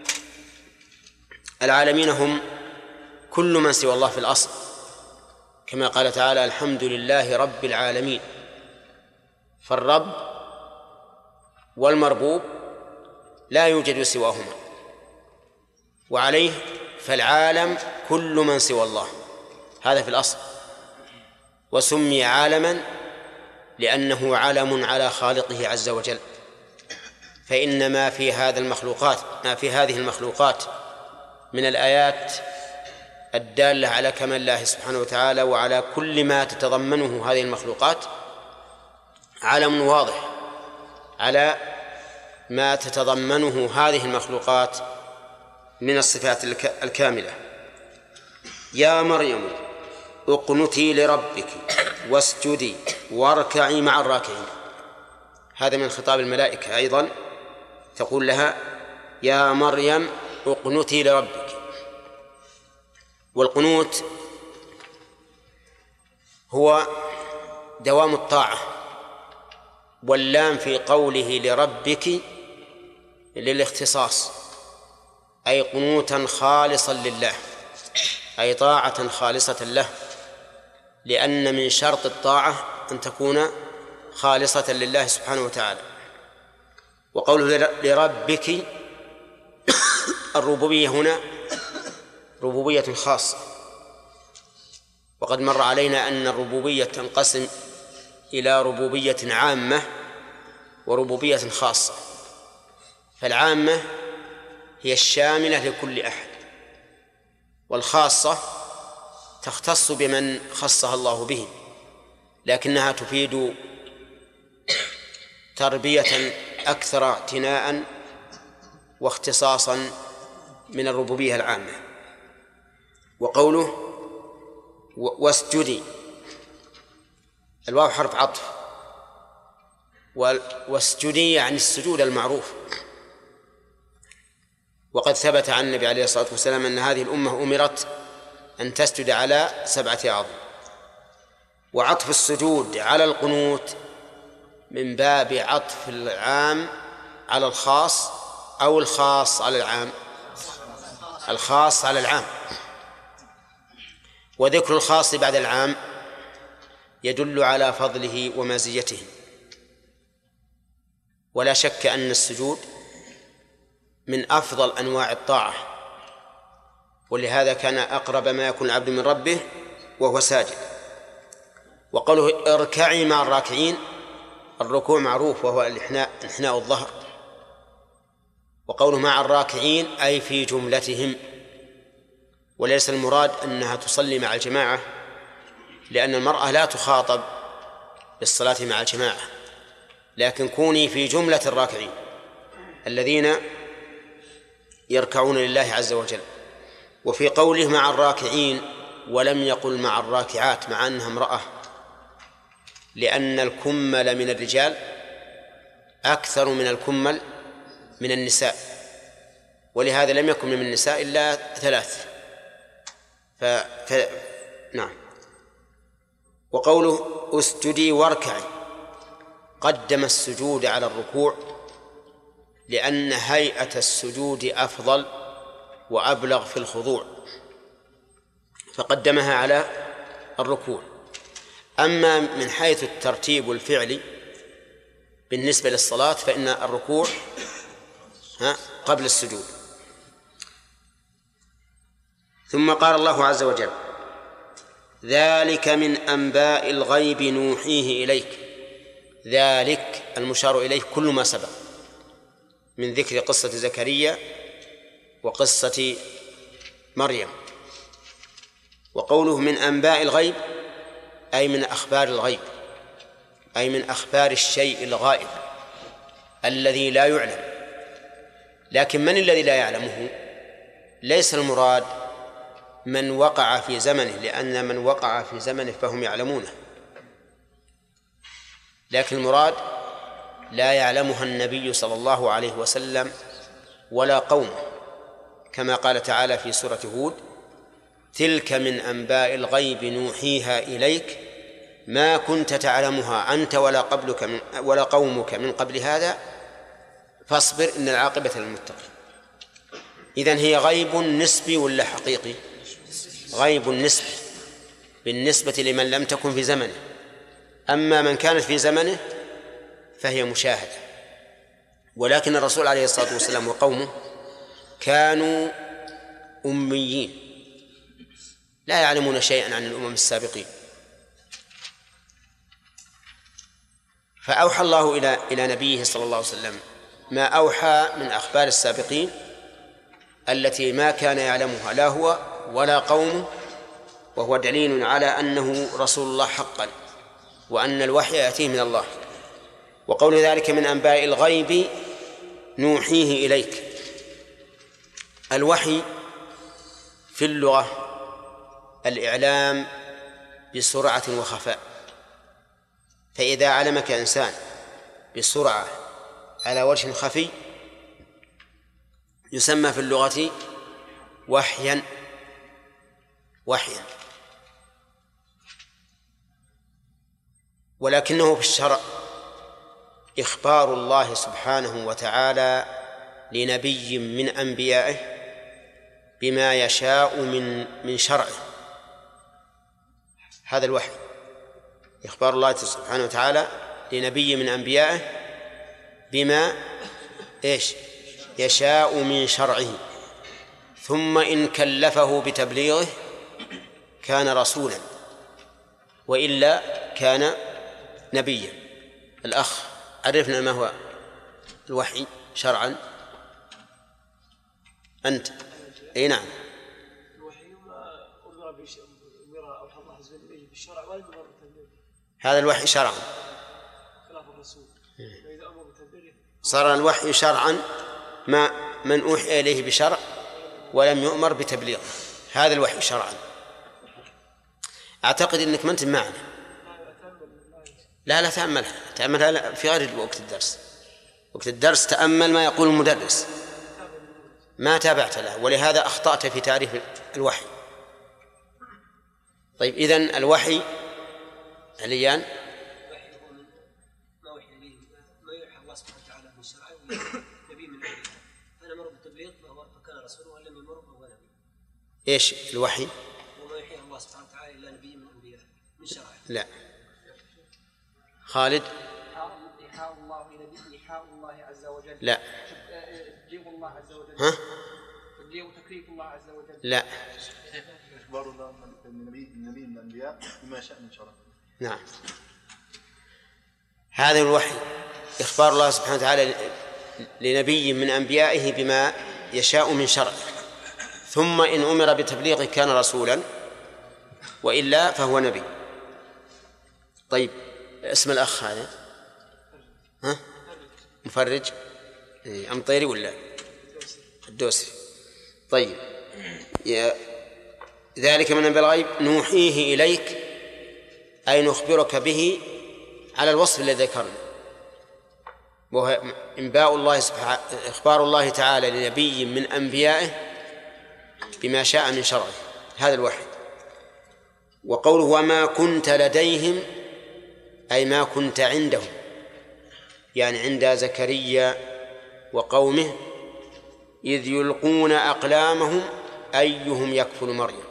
Speaker 1: العالمين هم كل من سوى الله في الأصل، كما قال تعالى: الحمد لله رب العالمين. فالرب والمربوب لا يوجد سواهما، وعليه فالعالم كل من سوى الله، هذا في الأصل. وسمي عالما لأنه علم على خالقه عز وجل. فإن ما في هذه المخلوقات من الآيات الدالة على كمال الله سبحانه وتعالى وعلى كل ما تتضمنه هذه المخلوقات علم واضح على ما تتضمنه هذه المخلوقات من الصفات الكاملة. يا مريم اقنتي لربك واسجدي واركعي مع الراكعين، هذا من خطاب الملائكة أيضا، تقول لها: يا مريم اقنتي لربك. والقنوت هو دوام الطاعة، واللام في قوله لربك للاختصاص، أي قنوتا خالصا لله، أي طاعة خالصة له، لأن من شرط الطاعة أن تكون خالصة لله سبحانه وتعالى. وقوله لربك الربوبية هنا ربوبية خاصة، وقد مر علينا أن الربوبية تنقسم إلى ربوبية عامة وربوبية خاصة. فالعامة هي الشاملة لكل أحد، والخاصة تختص بمن خصها الله به، لكنها تفيد تربية أكثر اعتناء واختصاصا من الربوبية العامة. وقوله واسجدي، الواو حرف عطف، واسجدي يعني السجود المعروف. وقد ثبت عن النبي عليه الصلاة والسلام أن هذه الأمة أمرت أن تسجد على 7 أعظم. وعطف السجود على القنوت من باب عطف العام على الخاص أو الخاص على العام، الخاص على العام. وذكر الخاص بعد العام يدل على فضله ومزيته. ولا شك أن السجود من أفضل أنواع الطاعة، ولهذا كان أقرب ما يكون العبد من ربه وهو ساجد. وقوله اركعي مع الراكعين، الركوع معروف وهو انحناء الظهر. وقوله مع الراكعين أي في جملتهم، وليس المراد أنها تصلي مع الجماعة، لأن المرأة لا تخاطب بالصلاة مع الجماعة، لكن كوني في جملة الراكعين الذين يركعون لله عز وجل. وفي قوله مع الراكعين ولم يقل مع الراكعات مع أنها امرأة، لأن الكمل من الرجال أكثر من الكمل من النساء، ولهذا لم يكن من النساء إلا 3. نعم. وقوله اسجدي واركعي قدم السجود على الركوع، لأن هيئة السجود أفضل وأبلغ في الخضوع، فقدمها على الركوع. أما من حيث الترتيب الفعلي بالنسبة للصلاة فإن الركوع قبل السجود. ثم قال الله عز وجل ذلك من أنباء الغيب نوحيه إليك. ذلك المشار إليه كل ما سبق من ذكر قصة زكريا وقصة مريم. وقوله من أنباء الغيب أي من أخبار الغيب، أي من أخبار الشيء الغائب الذي لا يعلم. لكن من الذي لا يعلمه؟ ليس المراد من وقع في زمنه، لأن من وقع في زمنه فهم يعلمونه، لكن المراد لا يعلمها النبي صلى الله عليه وسلم ولا قومه، كما قال تعالى في سورة هود تلك من أنباء الغيب نوحيها إليك ما كنت تعلمها أنت ولا قومك من قبل هذا فاصبر إن العاقبة للمتقين. إذن هي غيب نسبي ولا حقيقي؟ غيب نسبي بالنسبة لمن لم تكن في زمنه، أما من كانت في زمنه فهي مشاهدة. ولكن الرسول عليه الصلاة والسلام وقومه كانوا أميين لا يعلمون شيئا عن الأمم السابقين، فأوحى الله إلى نبيه صلى الله عليه وسلم ما أوحى من أخبار السابقين التي ما كان يعلمها لا هو ولا قومه، وهو دليل على أنه رسول الله حقا وأن الوحي يأتيه من الله. وقول ذلك من أنباء الغيب نوحيه إليك. الوحي في اللغة الإعلام بسرعة وخفاء، فإذا علمك إنسان بسرعة على وجه خفي يسمى في اللغة وحيا. ولكنه في الشرع إخبار الله سبحانه وتعالى لنبي من أنبيائه بما يشاء من شرعه. هذا الوحي إخبار الله سبحانه وتعالى لنبي من أنبيائه بما يشاء من شرعه، ثم إن كلفه بتبليغه كان رسولا وإلا كان نبيا. الأخ عرفنا ما هو الوحي شرعا. أنت أي نعم. هذا الوحي شرعا. صار الوحي شرعا من أوحي إليه بشرع ولم يؤمر بتبليغه، هذا الوحي شرعا. أعتقد أنك ما أنت معنا. لا تأملها في غير وقت الدرس. وقت الدرس تأمل ما يقول المدرس، ما تابعت له، ولهذا أخطأت في تعريف الوحي. طيب إذن الوحي عليان
Speaker 5: ما يوحى الله سبحانه وتعالى من شرعه نبي من أهله. أنا مر بالتبليغ فكان رسوله ولم يمر فهو نبي.
Speaker 1: إيش الوحي؟
Speaker 5: وما يوحي الله سبحانه وتعالى إلا نبي من أنبيائه من شرعه.
Speaker 1: لا. خالد.
Speaker 4: إيحاء الله عز وجل.
Speaker 1: لا.
Speaker 4: تبليغ الله عز وجل.
Speaker 1: ها؟
Speaker 4: تبليغ وتكليف الله عز وجل.
Speaker 1: لا.
Speaker 7: إخبار الله النبي من الأنبياء بما شاء من شرعه.
Speaker 1: نعم، هذا الوحي إخبار الله سبحانه وتعالى لنبي من أنبيائه بما يشاء من شرعه، ثم إن أمر بتبليغه كان رسولا، وإلا فهو نبي. طيب اسم الأخ هذا ها؟ مفرج أمطيري ولا الدوسري؟ طيب ذلك من أنباء الغيب نوحيه إليك، أي نخبرك به على الوصف الذي ذكرنا، وهو إنباء الله سبحانه، إخبار الله تعالى لنبي من أنبيائه بما شاء من شرعه، هذا الوحي. وقوله وما كنت لديهم أي ما كنت عندهم، يعني عند زكريا وقومه إذ يلقون أقلامهم أيهم يكفل مريم.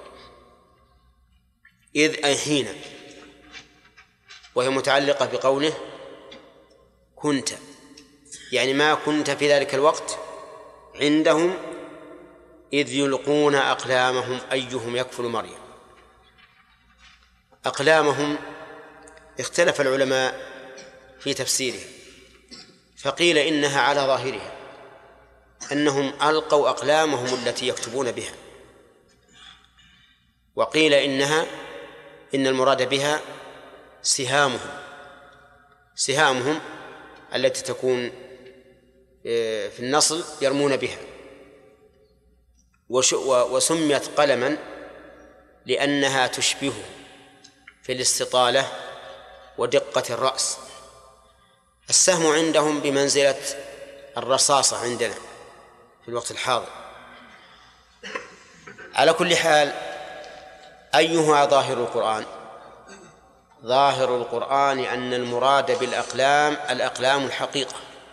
Speaker 1: إذ أي حين، وهي متعلقة بقوله كنت، يعني ما كنت في ذلك الوقت عندهم إذ يلقون أقلامهم أيهم يكفل مريم. أقلامهم اختلف العلماء في تفسيرها، فقيل إنها على ظاهرها أنهم ألقوا أقلامهم التي يكتبون بها، وقيل إن المراد بها سهامهم التي تكون في النصل يرمون بها، وسميت قلما لأنها تشبهه في الاستطالة ودقة الرأس. السهم عندهم بمنزلة الرصاصة عندنا في الوقت الحاضر. على كل حال، أيها ظاهر القرآن؟ ظاهر القرآن أن المراد بالأقلام الأقلام الحقيقة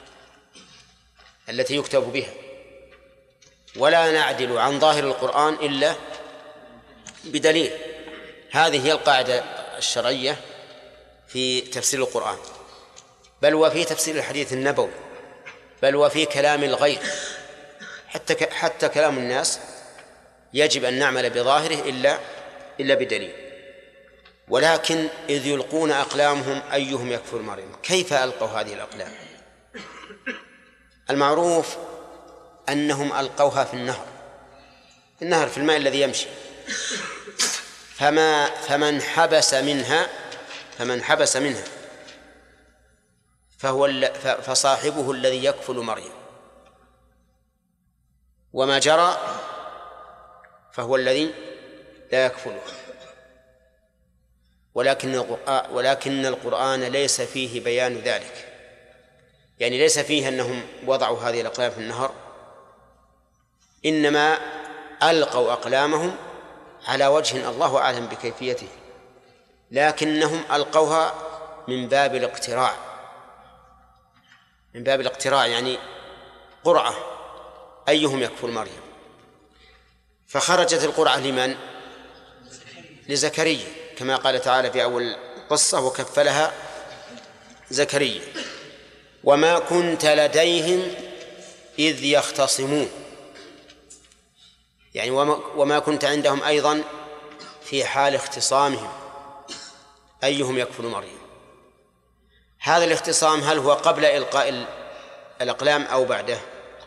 Speaker 1: التي يكتب بها، ولا نعدل عن ظاهر القرآن إلا بدليل. هذه هي القاعدة الشرعية في تفسير القرآن، بل وفي تفسير الحديث النبوي، بل وفي كلام الغير، حتى كلام الناس يجب أن نعمل بظاهره إلا بدليل. ولكن إذ يلقون أقلامهم أيهم يكفر مريم، كيف ألقوا هذه الأقلام؟ المعروف أنهم ألقوها في النهر في الماء الذي يمشي، فمن حبس منها فصاحبه الذي يكفل مريم، وما جرى فهو الذي لا يكفله. ولكن القرآن ليس فيه بيان ذلك، يعني ليس فيه أنهم وضعوا هذه الأقلام في النهر، إنما ألقوا أقلامهم على وجه الله أعلم بكيفيته، لكنهم ألقوها من باب الاقتراع، يعني قرعة أيهم يكفل مريم. فخرجت القرعة لمن؟ لزكريا، كما قال تعالى في أول قصة وكفلها زكريا. وما كنت لديهم إذ يختصمون، يعني وما كنت عندهم أيضا في حال اختصامهم أيهم يكفل مريم. هذا الاختصام هل هو قبل إلقاء الأقلام أو بعده؟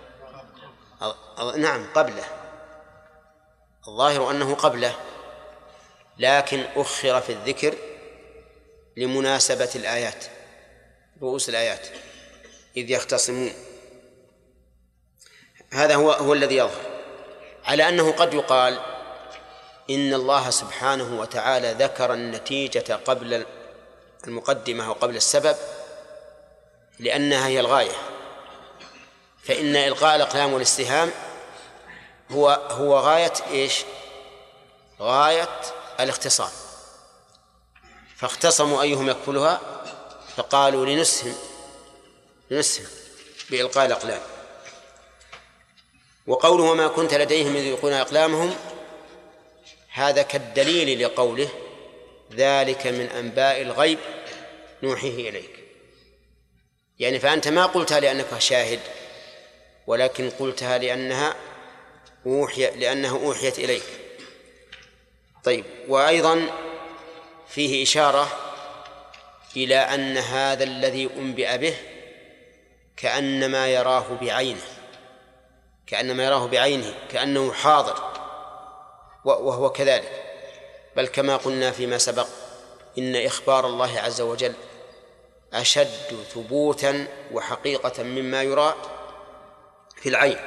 Speaker 1: نعم قبله، الظاهر أنه قبله، لكن أخر في الذكر لمناسبة الآيات، رؤوس الآيات، إذ يختصمون. هذا هو الذي يظهر، على أنه قد يقال إن الله سبحانه وتعالى ذكر النتيجة قبل المقدمة وقبل السبب لأنها هي الغاية، فإن إلقاء الأقلام والاستهام هو غاية إيش؟ غاية الاختصام، فاختصموا أيهم يكفلها فقالوا لنسهم بإلقاء الأقلام. وقوله وما كنت لديهم إذ يلقون أقلامهم هذا كالدليل لقوله ذلك من أنباء الغيب نوحيه إليك، يعني فأنت ما قلتها لأنك شاهد، ولكن قلتها لأنها أوحيت إليك. طيب، وأيضا فيه إشارة إلى أن هذا الذي أنبئ به كأنما يراه بعينه كأنه حاضر، وهو كذلك، بل كما قلنا فيما سبق إن إخبار الله عز وجل أشد ثبوتا وحقيقة مما يرى في العين.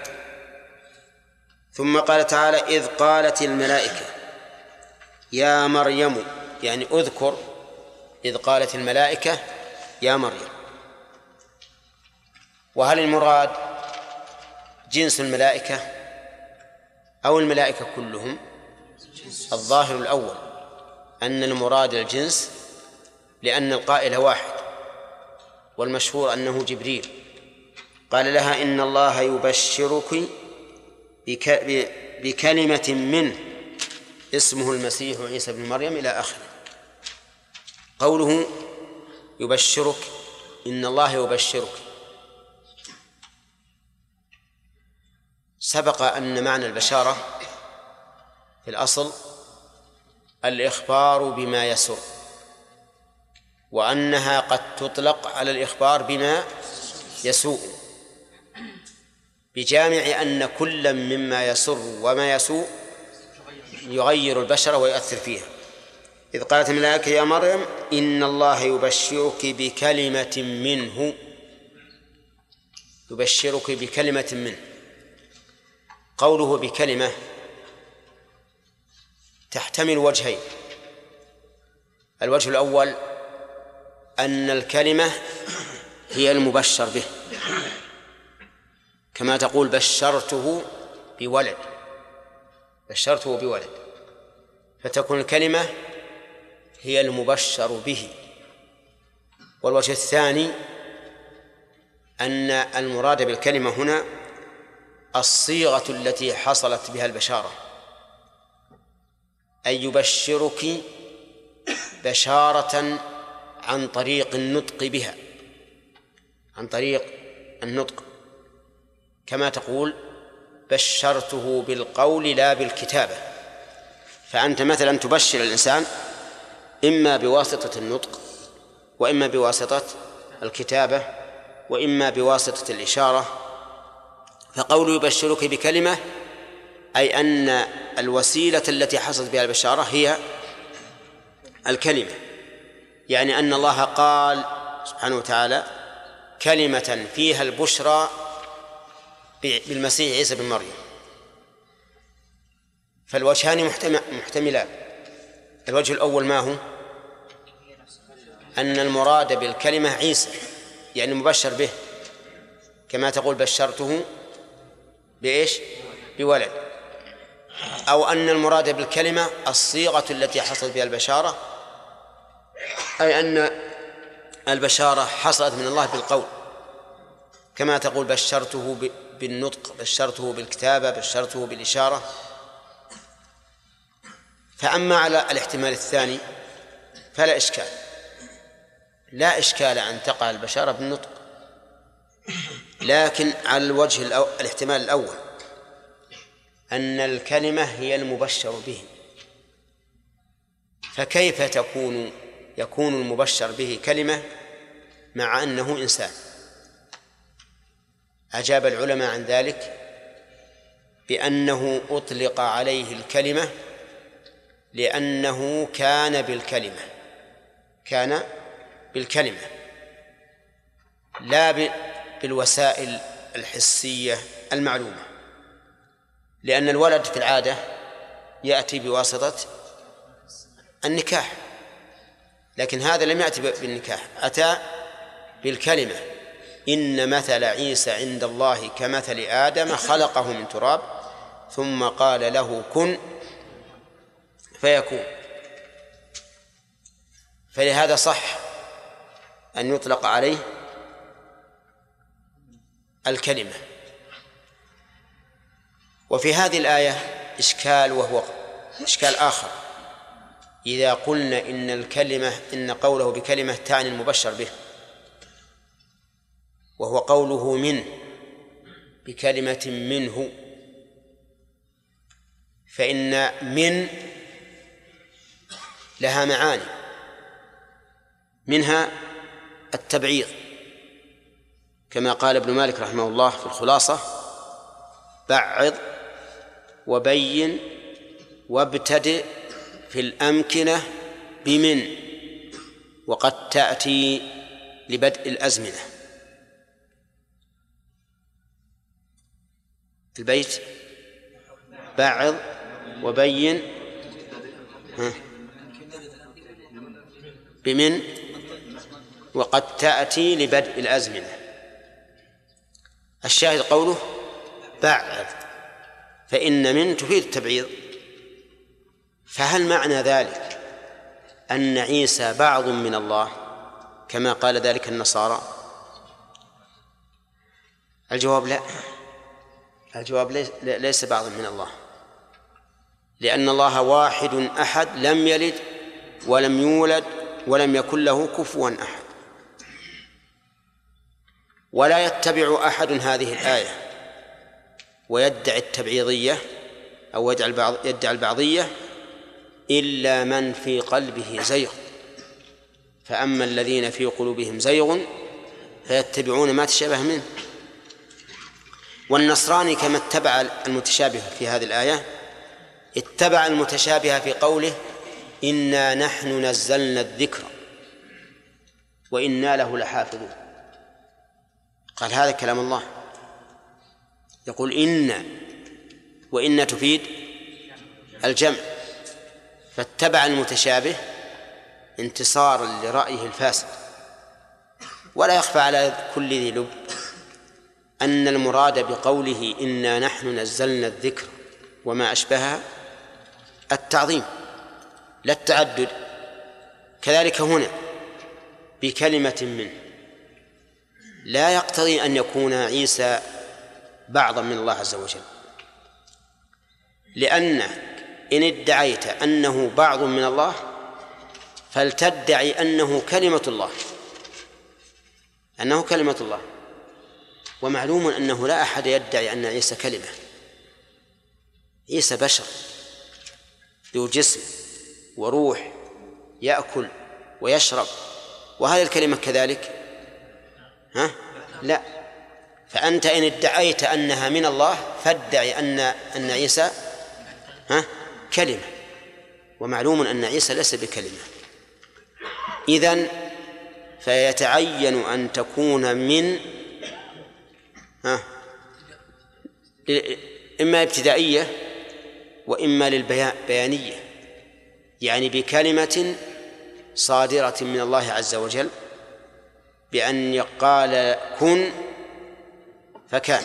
Speaker 1: ثم قال تعالى إذ قالت الملائكة يا مريم، يعني أذكر إذ قالت الملائكة يا مريم. وهل المراد جنس الملائكة أو الملائكة كلهم؟ الظاهر الأول أن المراد الجنس لأن القائل واحد، والمشهور أنه جبريل قال لها إن الله يبشرك بكلمة منه اسمه المسيح عيسى بن مريم إلى آخره. قوله يبشرك، إن الله يبشرك، سبق أن معنى البشارة في الأصل الإخبار بما يسر، وأنها قد تطلق على الإخبار بما يسوء، بجامع أن كل مما يسر وما يسوء يغير البشرة ويؤثر فيها. إذ قالت الملائكة يا مريم إن الله يبشرك بكلمة منه، يبشرك بكلمة منه. قوله بكلمة تحتمل وجهين: الوجه الأول أن الكلمة هي المبشر به، كما تقول بشرته بولد، فتكون الكلمة هي المبشر به. والوجه الثاني أن المراد بالكلمة هنا الصيغة التي حصلت بها البشارة، أي يبشرك بشارة عن طريق النطق بها، عن طريق النطق، كما تقول بشرته بالقول لا بالكتابة. فأنت مثلا تبشر الإنسان إما بواسطة النطق، وإما بواسطة الكتابة، وإما بواسطة الإشارة. فقول يبشرك بكلمة أي أن الوسيلة التي حصلت بها البشارة هي الكلمة، يعني أن الله قال سبحانه وتعالى كلمة فيها البشرى بالمسيح عيسى بن مريم. فالوجهان محتملان. الوجه الأول ما هو؟ أن المراد بالكلمة عيسى، يعني مبشر به، كما تقول بشرته بإيش؟ بولد. أو أن المراد بالكلمة الصيغة التي حصلت بها البشارة، أي أن البشارة حصلت من الله بالقول، كما تقول بشرته بالنطق، بشرته بالكتابة، بشرته بالإشارة. فأما على الاحتمال الثاني فلا إشكال، لا إشكال أن تقع البشارة بالنطق، لكن على الوجه الاحتمال الأول أن الكلمة هي المبشر به، فكيف يكون المبشر به كلمة مع أنه إنسان؟ أجاب العلماء عن ذلك بأنه أطلق عليه الكلمة لأنه كان بالكلمة لا بالوسائل الحسية المعلومة، لأن الولد في العادة يأتي بواسطة النكاح، لكن هذا لم يأتي بالنكاح، أتى بالكلمة. إن مثل عيسى عند الله كمثل آدم خلقه من تراب ثم قال له كن فيكون. فلهذا صح أن يطلق عليه الكلمة. وفي هذه الآية إشكال، وهو إشكال آخر. إذا قلنا إن قوله بكلمة تعني المبشر به، وهو قوله منه بكلمة منه، فإن من لها معاني، منها التبعيض، كما قال ابن مالك رحمه الله في الخلاصة: بعض وبين وابتدئ في الأمكنة بمن، وقد تأتي لبدء الأزمنة. البيت بعض وبين بمن وقد تأتي لبدء الأزمنة. الشاهد قوله بعض، فإن من تفيد التبعيض. فهل معنى ذلك أن عيسى بعض من الله كما قال ذلك النصارى؟ الجواب لا، الجواب ليس بعض من الله، لأن الله واحد أحد لم يلد ولم يولد ولم يكن له كفوا أحد. ولا يتبع أحد هذه الآية ويدعي التبعيضية أو يدعي البعضية إلا من في قلبه زيغ. فأما الذين في قلوبهم زيغ فيتبعون ما تشابه منه. والنصراني كما اتبع المتشابه في هذه الآية اتبع المتشابه في قوله إنا نحن نزلنا الذكر وإنا له لحافظون. قال هذا كلام الله، يقول إن، وإن تفيد الجمع، فاتبع المتشابه انتصارا لرأيه الفاسد. ولا يخفى على كل ذي لب أن المراد بقوله إنا نحن نزلنا الذكر وما أشبهها التعظيم لا التعدد. كذلك هنا بكلمة منه لا يقتضي أن يكون عيسى بعضا من الله عز وجل، لأنك إن ادعيت أنه بعض من الله فلتدعي أنه كلمة الله، أنه كلمة الله. ومعلوم أنه لا أحد يدعي أن عيسى كلمة. عيسى بشر ذو جسم وروح، يأكل ويشرب، وهذه الكلمة كذلك لا. فأنت إن ادعيت أنها من الله فادعي أن عيسى كلمة، ومعلوم أن عيسى ليس بكلمة. إذن فيتعين أن تكون من إما ابتدائية وإما للبيانية، يعني بكلمة صادرة من الله عز وجل بأن يقال كن فكان.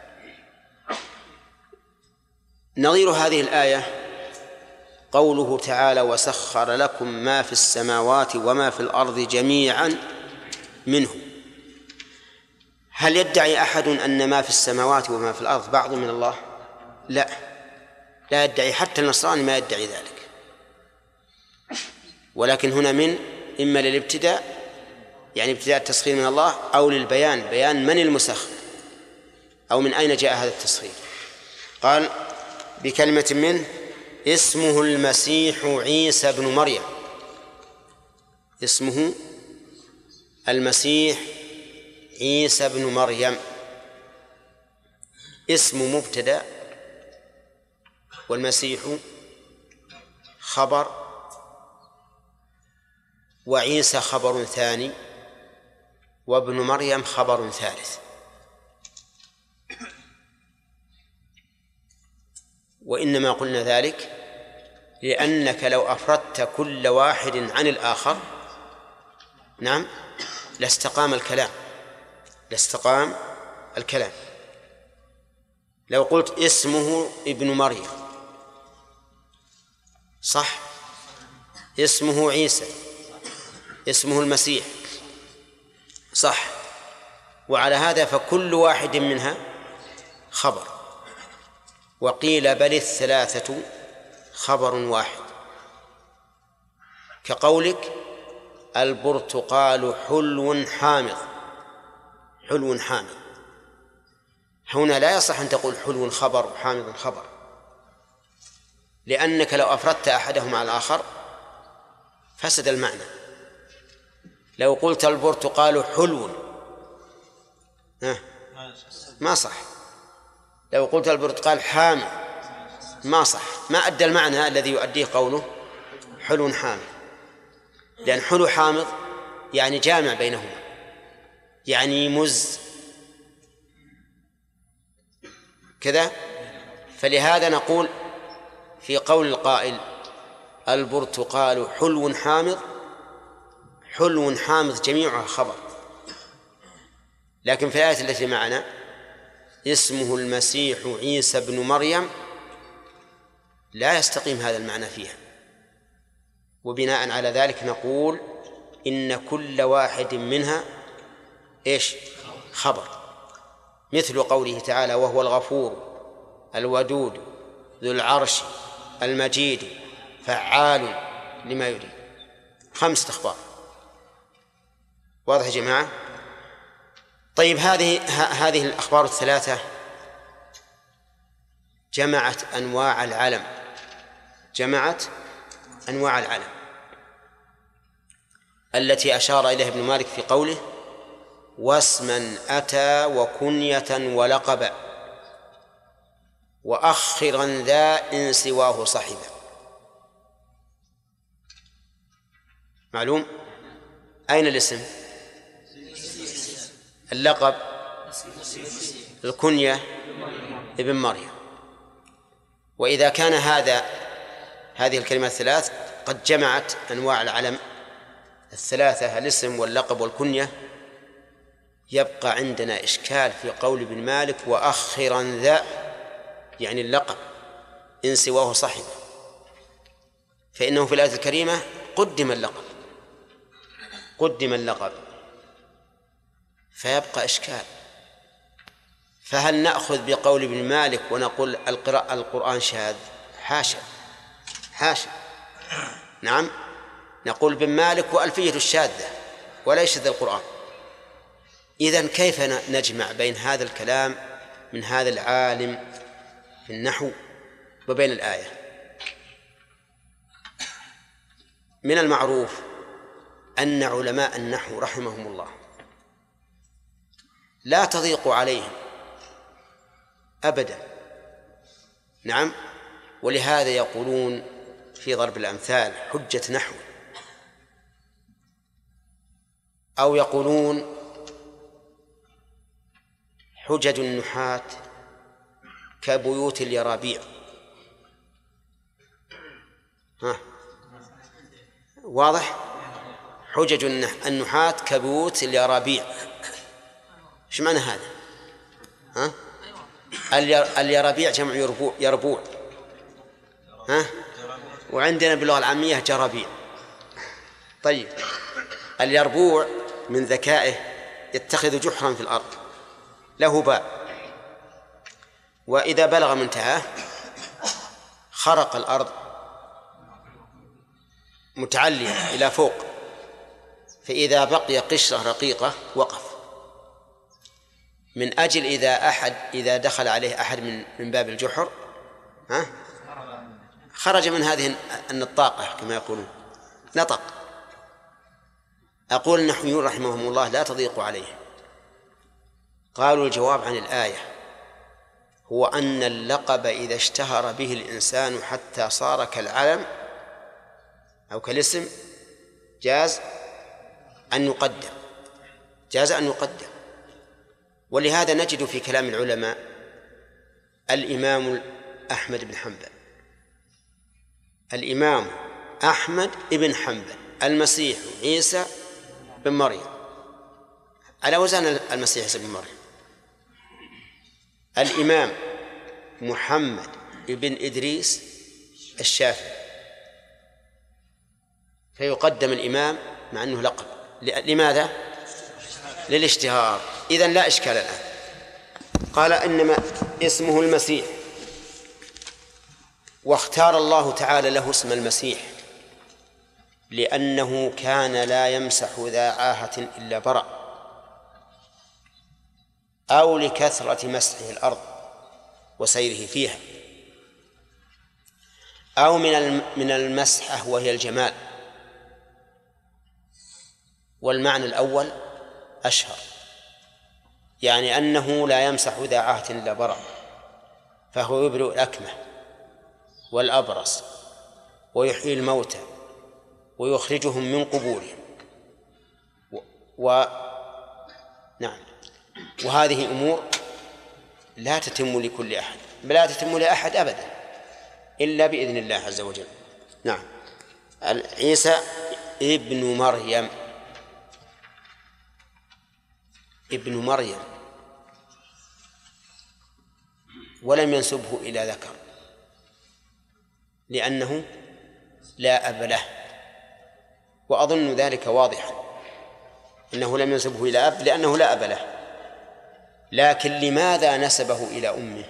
Speaker 1: نظير هذه الآية قوله تعالى وسخر لكم ما في السماوات وما في الأرض جميعا منه. هل يدعي أحد أن ما في السماوات وما في الأرض بعض من الله؟ لا يدعي، حتى النصراني ما يدعي ذلك. ولكن هنا من إما للابتداء يعني ابتداء التسخير من الله، أو للبيان، بيان من المسخر أو من أين جاء هذا التسخير. قال بكلمة منه اسمه المسيح عيسى بن مريم. اسمه المسيح عيسى بن مريم. اسم مبتدأ والمسيح خبر وعيسى خبر ثاني وابن مريم خبر ثالث. وإنما قلنا ذلك لأنك لو أفردت كل واحد عن الآخر نعم لاستقام الكلام. لو قلت اسمه ابن مريم صح، اسمه عيسى، اسمه المسيح صح، وعلى هذا فكل واحد منها خبر. وقيل بل الثلاثة خبر واحد، كقولك البرتقال حلو حامض. هنا لا يصح أن تقول حلو خبر وحامض خبر، لأنك لو أفردت أحدهما على الآخر فسد المعنى. لو قلت البرتقال حلو ما صح، لو قلت البرتقال حامض ما صح، ما أدى المعنى الذي يؤديه قوله حلو حامض، لأن حلو حامض يعني جامع بينهما، يعني مز كذا. فلهذا نقول في قول القائل البرتقال حلو حامض جميعها خبر، لكن في الآية التي معنا اسمه المسيح عيسى بن مريم لا يستقيم هذا المعنى فيها، وبناء على ذلك نقول إن كل واحد منها إيش؟ خبر، مثل قوله تعالى وهو الغفور الودود ذو العرش المجيد فعال لما يريد، 5 أخبار. واضح يا جماعة؟ طيب هذه الأخبار الثلاثة جمعت أنواع العلم التي أشار إليها ابن مالك في قوله واسما أتى وكنية ولقبا وأخرا ذا إن سواه صحبا. معلوم؟ أين الاسم؟ اللقب الكنية ابن مريم. وإذا كان هذه الكلمات الثلاث قد جمعت أنواع العلم الثلاثة الاسم واللقب والكنية، يبقى عندنا إشكال في قول ابن مالك وأخرا ذا، يعني اللقب إن سواه صحبه، فإنه في الآية الكريمة قدم اللقب فيبقى إشكال. فهل نأخذ بقول ابن مالك ونقول القرآن شاذ؟ حاشا. نعم، نقول ابن مالك وألفية الشاذة ولا يشذ القرآن. إذن كيف نجمع بين هذا الكلام من هذا العالم في النحو وبين الآية؟ من المعروف أن علماء النحو رحمهم الله لا تضيق عليهم أبدا. نعم، ولهذا يقولون في ضرب الأمثال حجة نحو، أو يقولون حجج النحاة كبيوت اليرابيع. واضح؟ حجج النحاة كبيوت اليرابيع، ايش معنى هذا؟ اليرابيع جمع يربوع، وعندنا باللغة العامية جرابيع. طيب، اليربوع من ذكائه يتخذ جحرا في الأرض له باب، وإذا بلغ منتهاه خرق الأرض متعلية إلى فوق، فإذا بقي قشرة رقيقة وقف، من أجل إذا دخل عليه أحد من باب الجحر خرج من هذه النطاقة كما يقولون، نطق. أقول النحويون رحمهم الله لا تضيق عليه. قالوا الجواب عن الآية هو أن اللقب إذا اشتهر به الإنسان حتى صار كالعلم أو كالاسم جاز أن يقدم. ولهذا نجد في كلام العلماء الإمام أحمد بن حنبل الإمام أحمد بن حنبل، المسيح عيسى بن مريم، على وزن المسيح عيسى بن مريم. الإمام محمد بن إدريس الشافعي، فيقدم الإمام مع أنه لقب. لماذا؟ للاشتهار. إذن لا إشكال الآن. قال إنما اسمه المسيح، واختار الله تعالى له اسم المسيح لأنه كان لا يمسح ذا عاهة إلا برأ، أو لكثرة مسحه الأرض وسيره فيها، أو من المسحة وهي الجمال. والمعنى الأول أشهر، يعني أنه لا يمسح ذا عاهة إلا برأ، فهو يبرئ الأكمه والأبرص ويحيي الموتى ويخرجهم من قبورهم نعم. وهذه أمور لا تتم لكل أحد، لا تتم لأحد أبدا إلا بإذن الله عز وجل. نعم. عيسى ابن مريم، ابن مريم، ولم ينسبه إلى ذكر لأنه لا أب له، وأظن ذلك واضحا، إنه لم ينسبه إلى أب لأنه لا أب له. لكن لماذا نسبه إلى أمه؟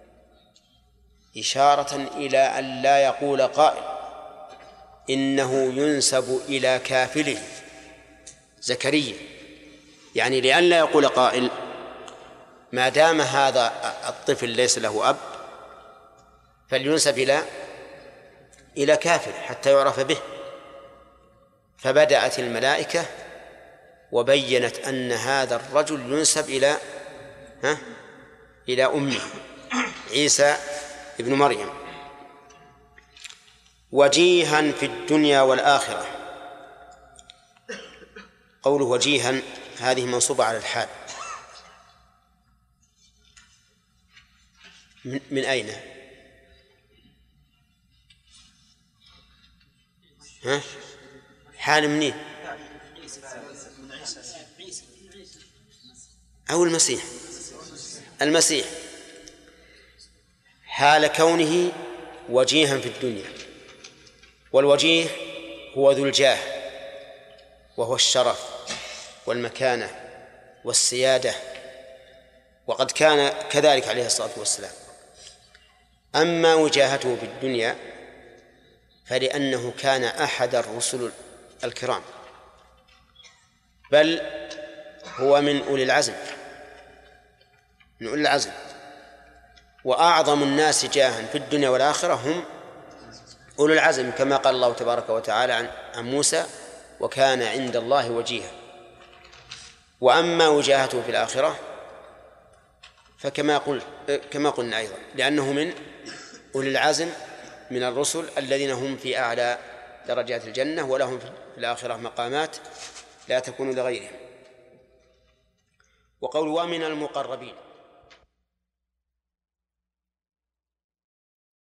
Speaker 1: إشارة إلى أن لا يقول قائل إنه ينسب إلى كافله زكريا، يعني لأن لا يقول قائل ما دام هذا الطفل ليس له أب فلينسب إلى كافر حتى يعرف به. فبدأت الملائكة وبينت أن هذا الرجل ينسب إلى أمه عيسى ابن مريم. وجيها في الدنيا والآخرة، قوله وجيها هذه منصوبة على الحال. من أين؟ حال منين؟ أو المسيح؟ المسيح حال كونه وجيها في الدنيا. والوجيه هو ذو الجاه، وهو الشرف والمكانة والسيادة، وقد كان كذلك عليه الصلاة والسلام. أما وجاهته في الدنيا فلأنه كان أحد الرسل الكرام، بل هو من أولي العزم، من أولي العزم. وأعظم الناس جاها في الدنيا والآخرة هم أولي العزم، كما قال الله تبارك وتعالى عن موسى وكان عند الله وجيها. وأما وجاهته في الآخرة فكما قلنا أيضا لأنه من أولي العزم من الرسل الذين هم في أعلى درجات الجنة، ولهم في الآخرة مقامات لا تكون لغيرهم. وقول ومن المقربين